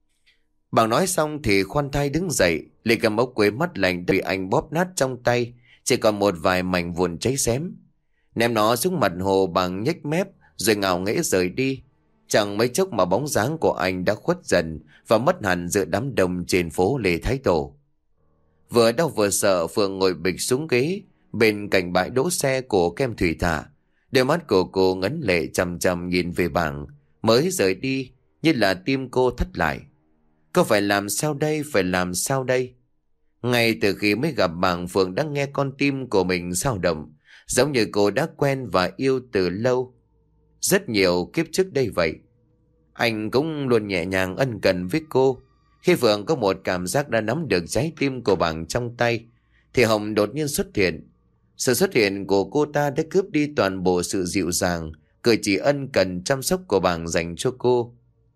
Bàng nói xong thì khoan thai đứng dậy, lấy cầm ốc quế mắt lạnh bị anh bóp nát trong tay, chỉ còn một vài mảnh vụn cháy xém. Ném nó xuống mặt hồ. Bàng nhếch mép rồi ngạo nghễ rời đi. Chẳng mấy chốc mà bóng dáng của anh đã khuất dần và mất hẳn giữa đám đông trên phố Lê Thái Tổ. Vừa đau vừa sợ, Phượng ngồi bịch xuống ghế bên cạnh bãi đỗ xe của Kem Thủy Thả. Đôi mắt của cô ngấn lệ chằm chằm nhìn về Bàng. Mới rời đi như là tim cô thắt lại. Cô phải làm sao đây, phải làm sao đây? Ngay từ khi mới gặp Bàng, Phượng đã nghe con tim của mình dao động, giống như cô đã quen và yêu từ lâu, rất nhiều kiếp trước đây vậy. Anh cũng luôn nhẹ nhàng ân cần với cô. Khi Phượng có một cảm giác đã nắm được trái tim của Bàng trong tay, thì Hồng đột nhiên xuất hiện. Sự xuất hiện của cô ta đã cướp đi toàn bộ sự dịu dàng, cử chỉ ân cần chăm sóc của Bàng dành cho cô.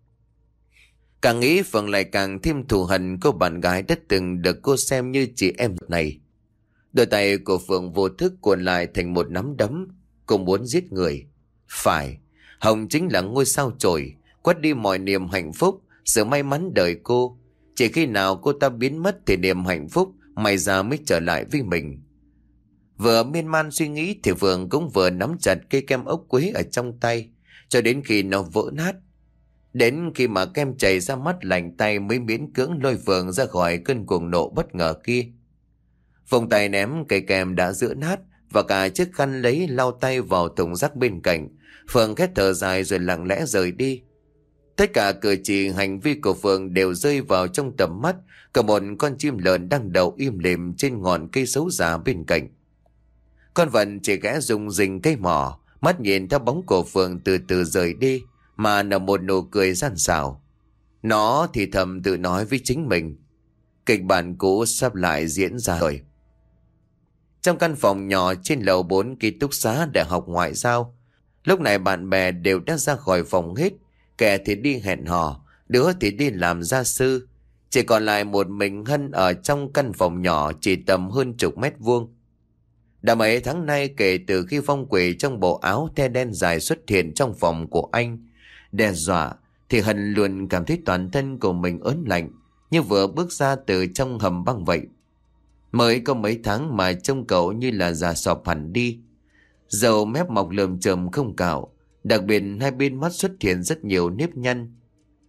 Càng nghĩ Phượng lại càng thêm thù hận cô bạn gái đã từng được cô xem như chị em này. Đôi tay của Phượng vô thức cuộn lại thành một nắm đấm. Cô muốn giết người. Phải, Hồng chính là ngôi sao chổi, quét đi mọi niềm hạnh phúc, sự may mắn đời cô. Chỉ khi nào cô ta biến mất thì niềm hạnh phúc may ra mới trở lại với mình. Vừa miên man suy nghĩ thì Phượng cũng vừa nắm chặt cây kem ốc quế ở trong tay, cho đến khi nó vỡ nát. Đến khi mà kem chảy ra mắt lạnh tay mới miễn cưỡng lôi Phượng ra khỏi cơn cuồng nộ bất ngờ kia. Vòng tay ném cây kem đã rữa nát và cả chiếc khăn lấy lau tay vào thùng rác bên cạnh. Phượng khét thở dài rồi lặng lẽ rời đi. Tất cả cử chỉ hành vi của Phượng đều rơi vào trong tầm mắt cả một con chim lợn đang đậu im lìm trên ngọn cây xấu già bên cạnh. Con vật chỉ ghé rung rinh cây mỏ, mắt nhìn theo bóng của Phượng từ từ rời đi mà nở một nụ cười gian xảo. Nó thì thầm tự nói với chính mình, kịch bản cũ sắp lại diễn ra rồi. Trong căn phòng nhỏ trên lầu 4 ký túc xá đại học ngoại giao, lúc này bạn bè đều đã ra khỏi phòng hết. Kẻ thì đi hẹn hò, đứa thì đi làm gia sư. Chỉ còn lại một mình Hân ở trong căn phòng nhỏ chỉ tầm hơn chục mét vuông. Đã mấy tháng nay kể từ khi phong quỷ trong bộ áo the đen dài xuất hiện trong phòng của anh, đe dọa, thì Hân luôn cảm thấy toàn thân của mình ớn lạnh, như vừa bước ra từ trong hầm băng vậy. Mới có mấy tháng mà trông cậu như là già sọp hẳn đi. Râu mép mọc lởm chởm không cạo, đặc biệt hai bên mắt xuất hiện rất nhiều nếp nhăn.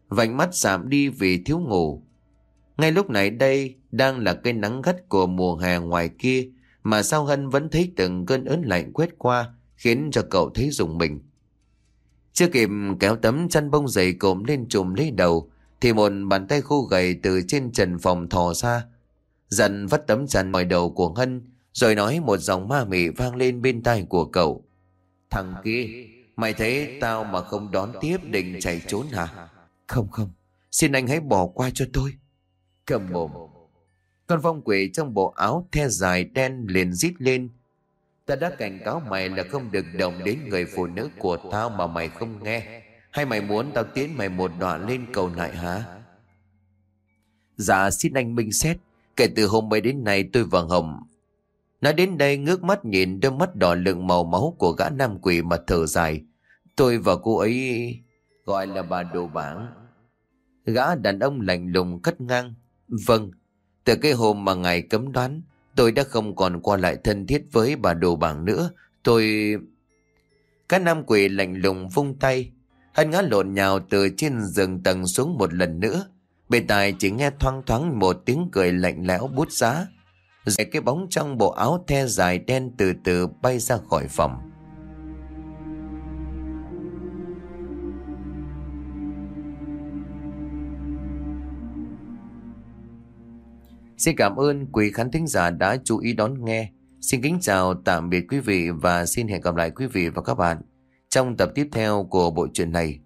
vành mắt giảm đi vì thiếu ngủ. Ngay lúc này đây đang là cái nắng gắt của mùa hè ngoài kia, mà sao Hân vẫn thấy từng cơn ớn lạnh quét qua, khiến cho cậu thấy rùng mình. Chưa kịp kéo tấm chăn bông dày cộm lên trùm lấy đầu, thì một bàn tay khô gầy từ trên trần phòng thò ra, dần vắt tấm chăn ngoài đầu của Hân, rồi nói một giọng ma mị vang lên bên tai của cậu. Thằng kia, mày thấy tao mà không đón tiếp định chạy trốn hả? Không không, xin anh hãy bỏ qua cho tôi. Cầm mồm. Con phong quỷ trong bộ áo the dài đen liền rít lên. Ta đã cảnh cáo mày là không được động đến người phụ nữ của tao mà mày không nghe. Hay mày muốn tao tiến mày một đoạn lên cầu nại hả? Dạ xin anh minh xét. Kể từ hôm ấy đến nay tôi và Hồng. Nói đến đây ngước mắt nhìn đôi mắt đỏ lựng màu máu của gã nam quỷ mà thở dài. Tôi và cô ấy gọi là bà đồ bảng. Gã đàn ông lạnh lùng cắt ngang. Vâng, từ cái hôm mà ngài cấm đoán, tôi đã không còn qua lại thân thiết với bà đồ bảng nữa. Tôi... Các nam quỷ lạnh lùng vung tay. Hân ngã lộn nhào từ trên giường tầng xuống một lần nữa. Bên tai chỉ nghe thoang thoáng một tiếng cười lạnh lẽo bút giá. Rồi cái bóng trong bộ áo the dài đen từ từ bay ra khỏi phòng. Xin cảm ơn quý khán thính giả đã chú ý đón nghe. Xin kính chào tạm biệt quý vị và xin hẹn gặp lại quý vị và các bạn trong tập tiếp theo của bộ truyện này.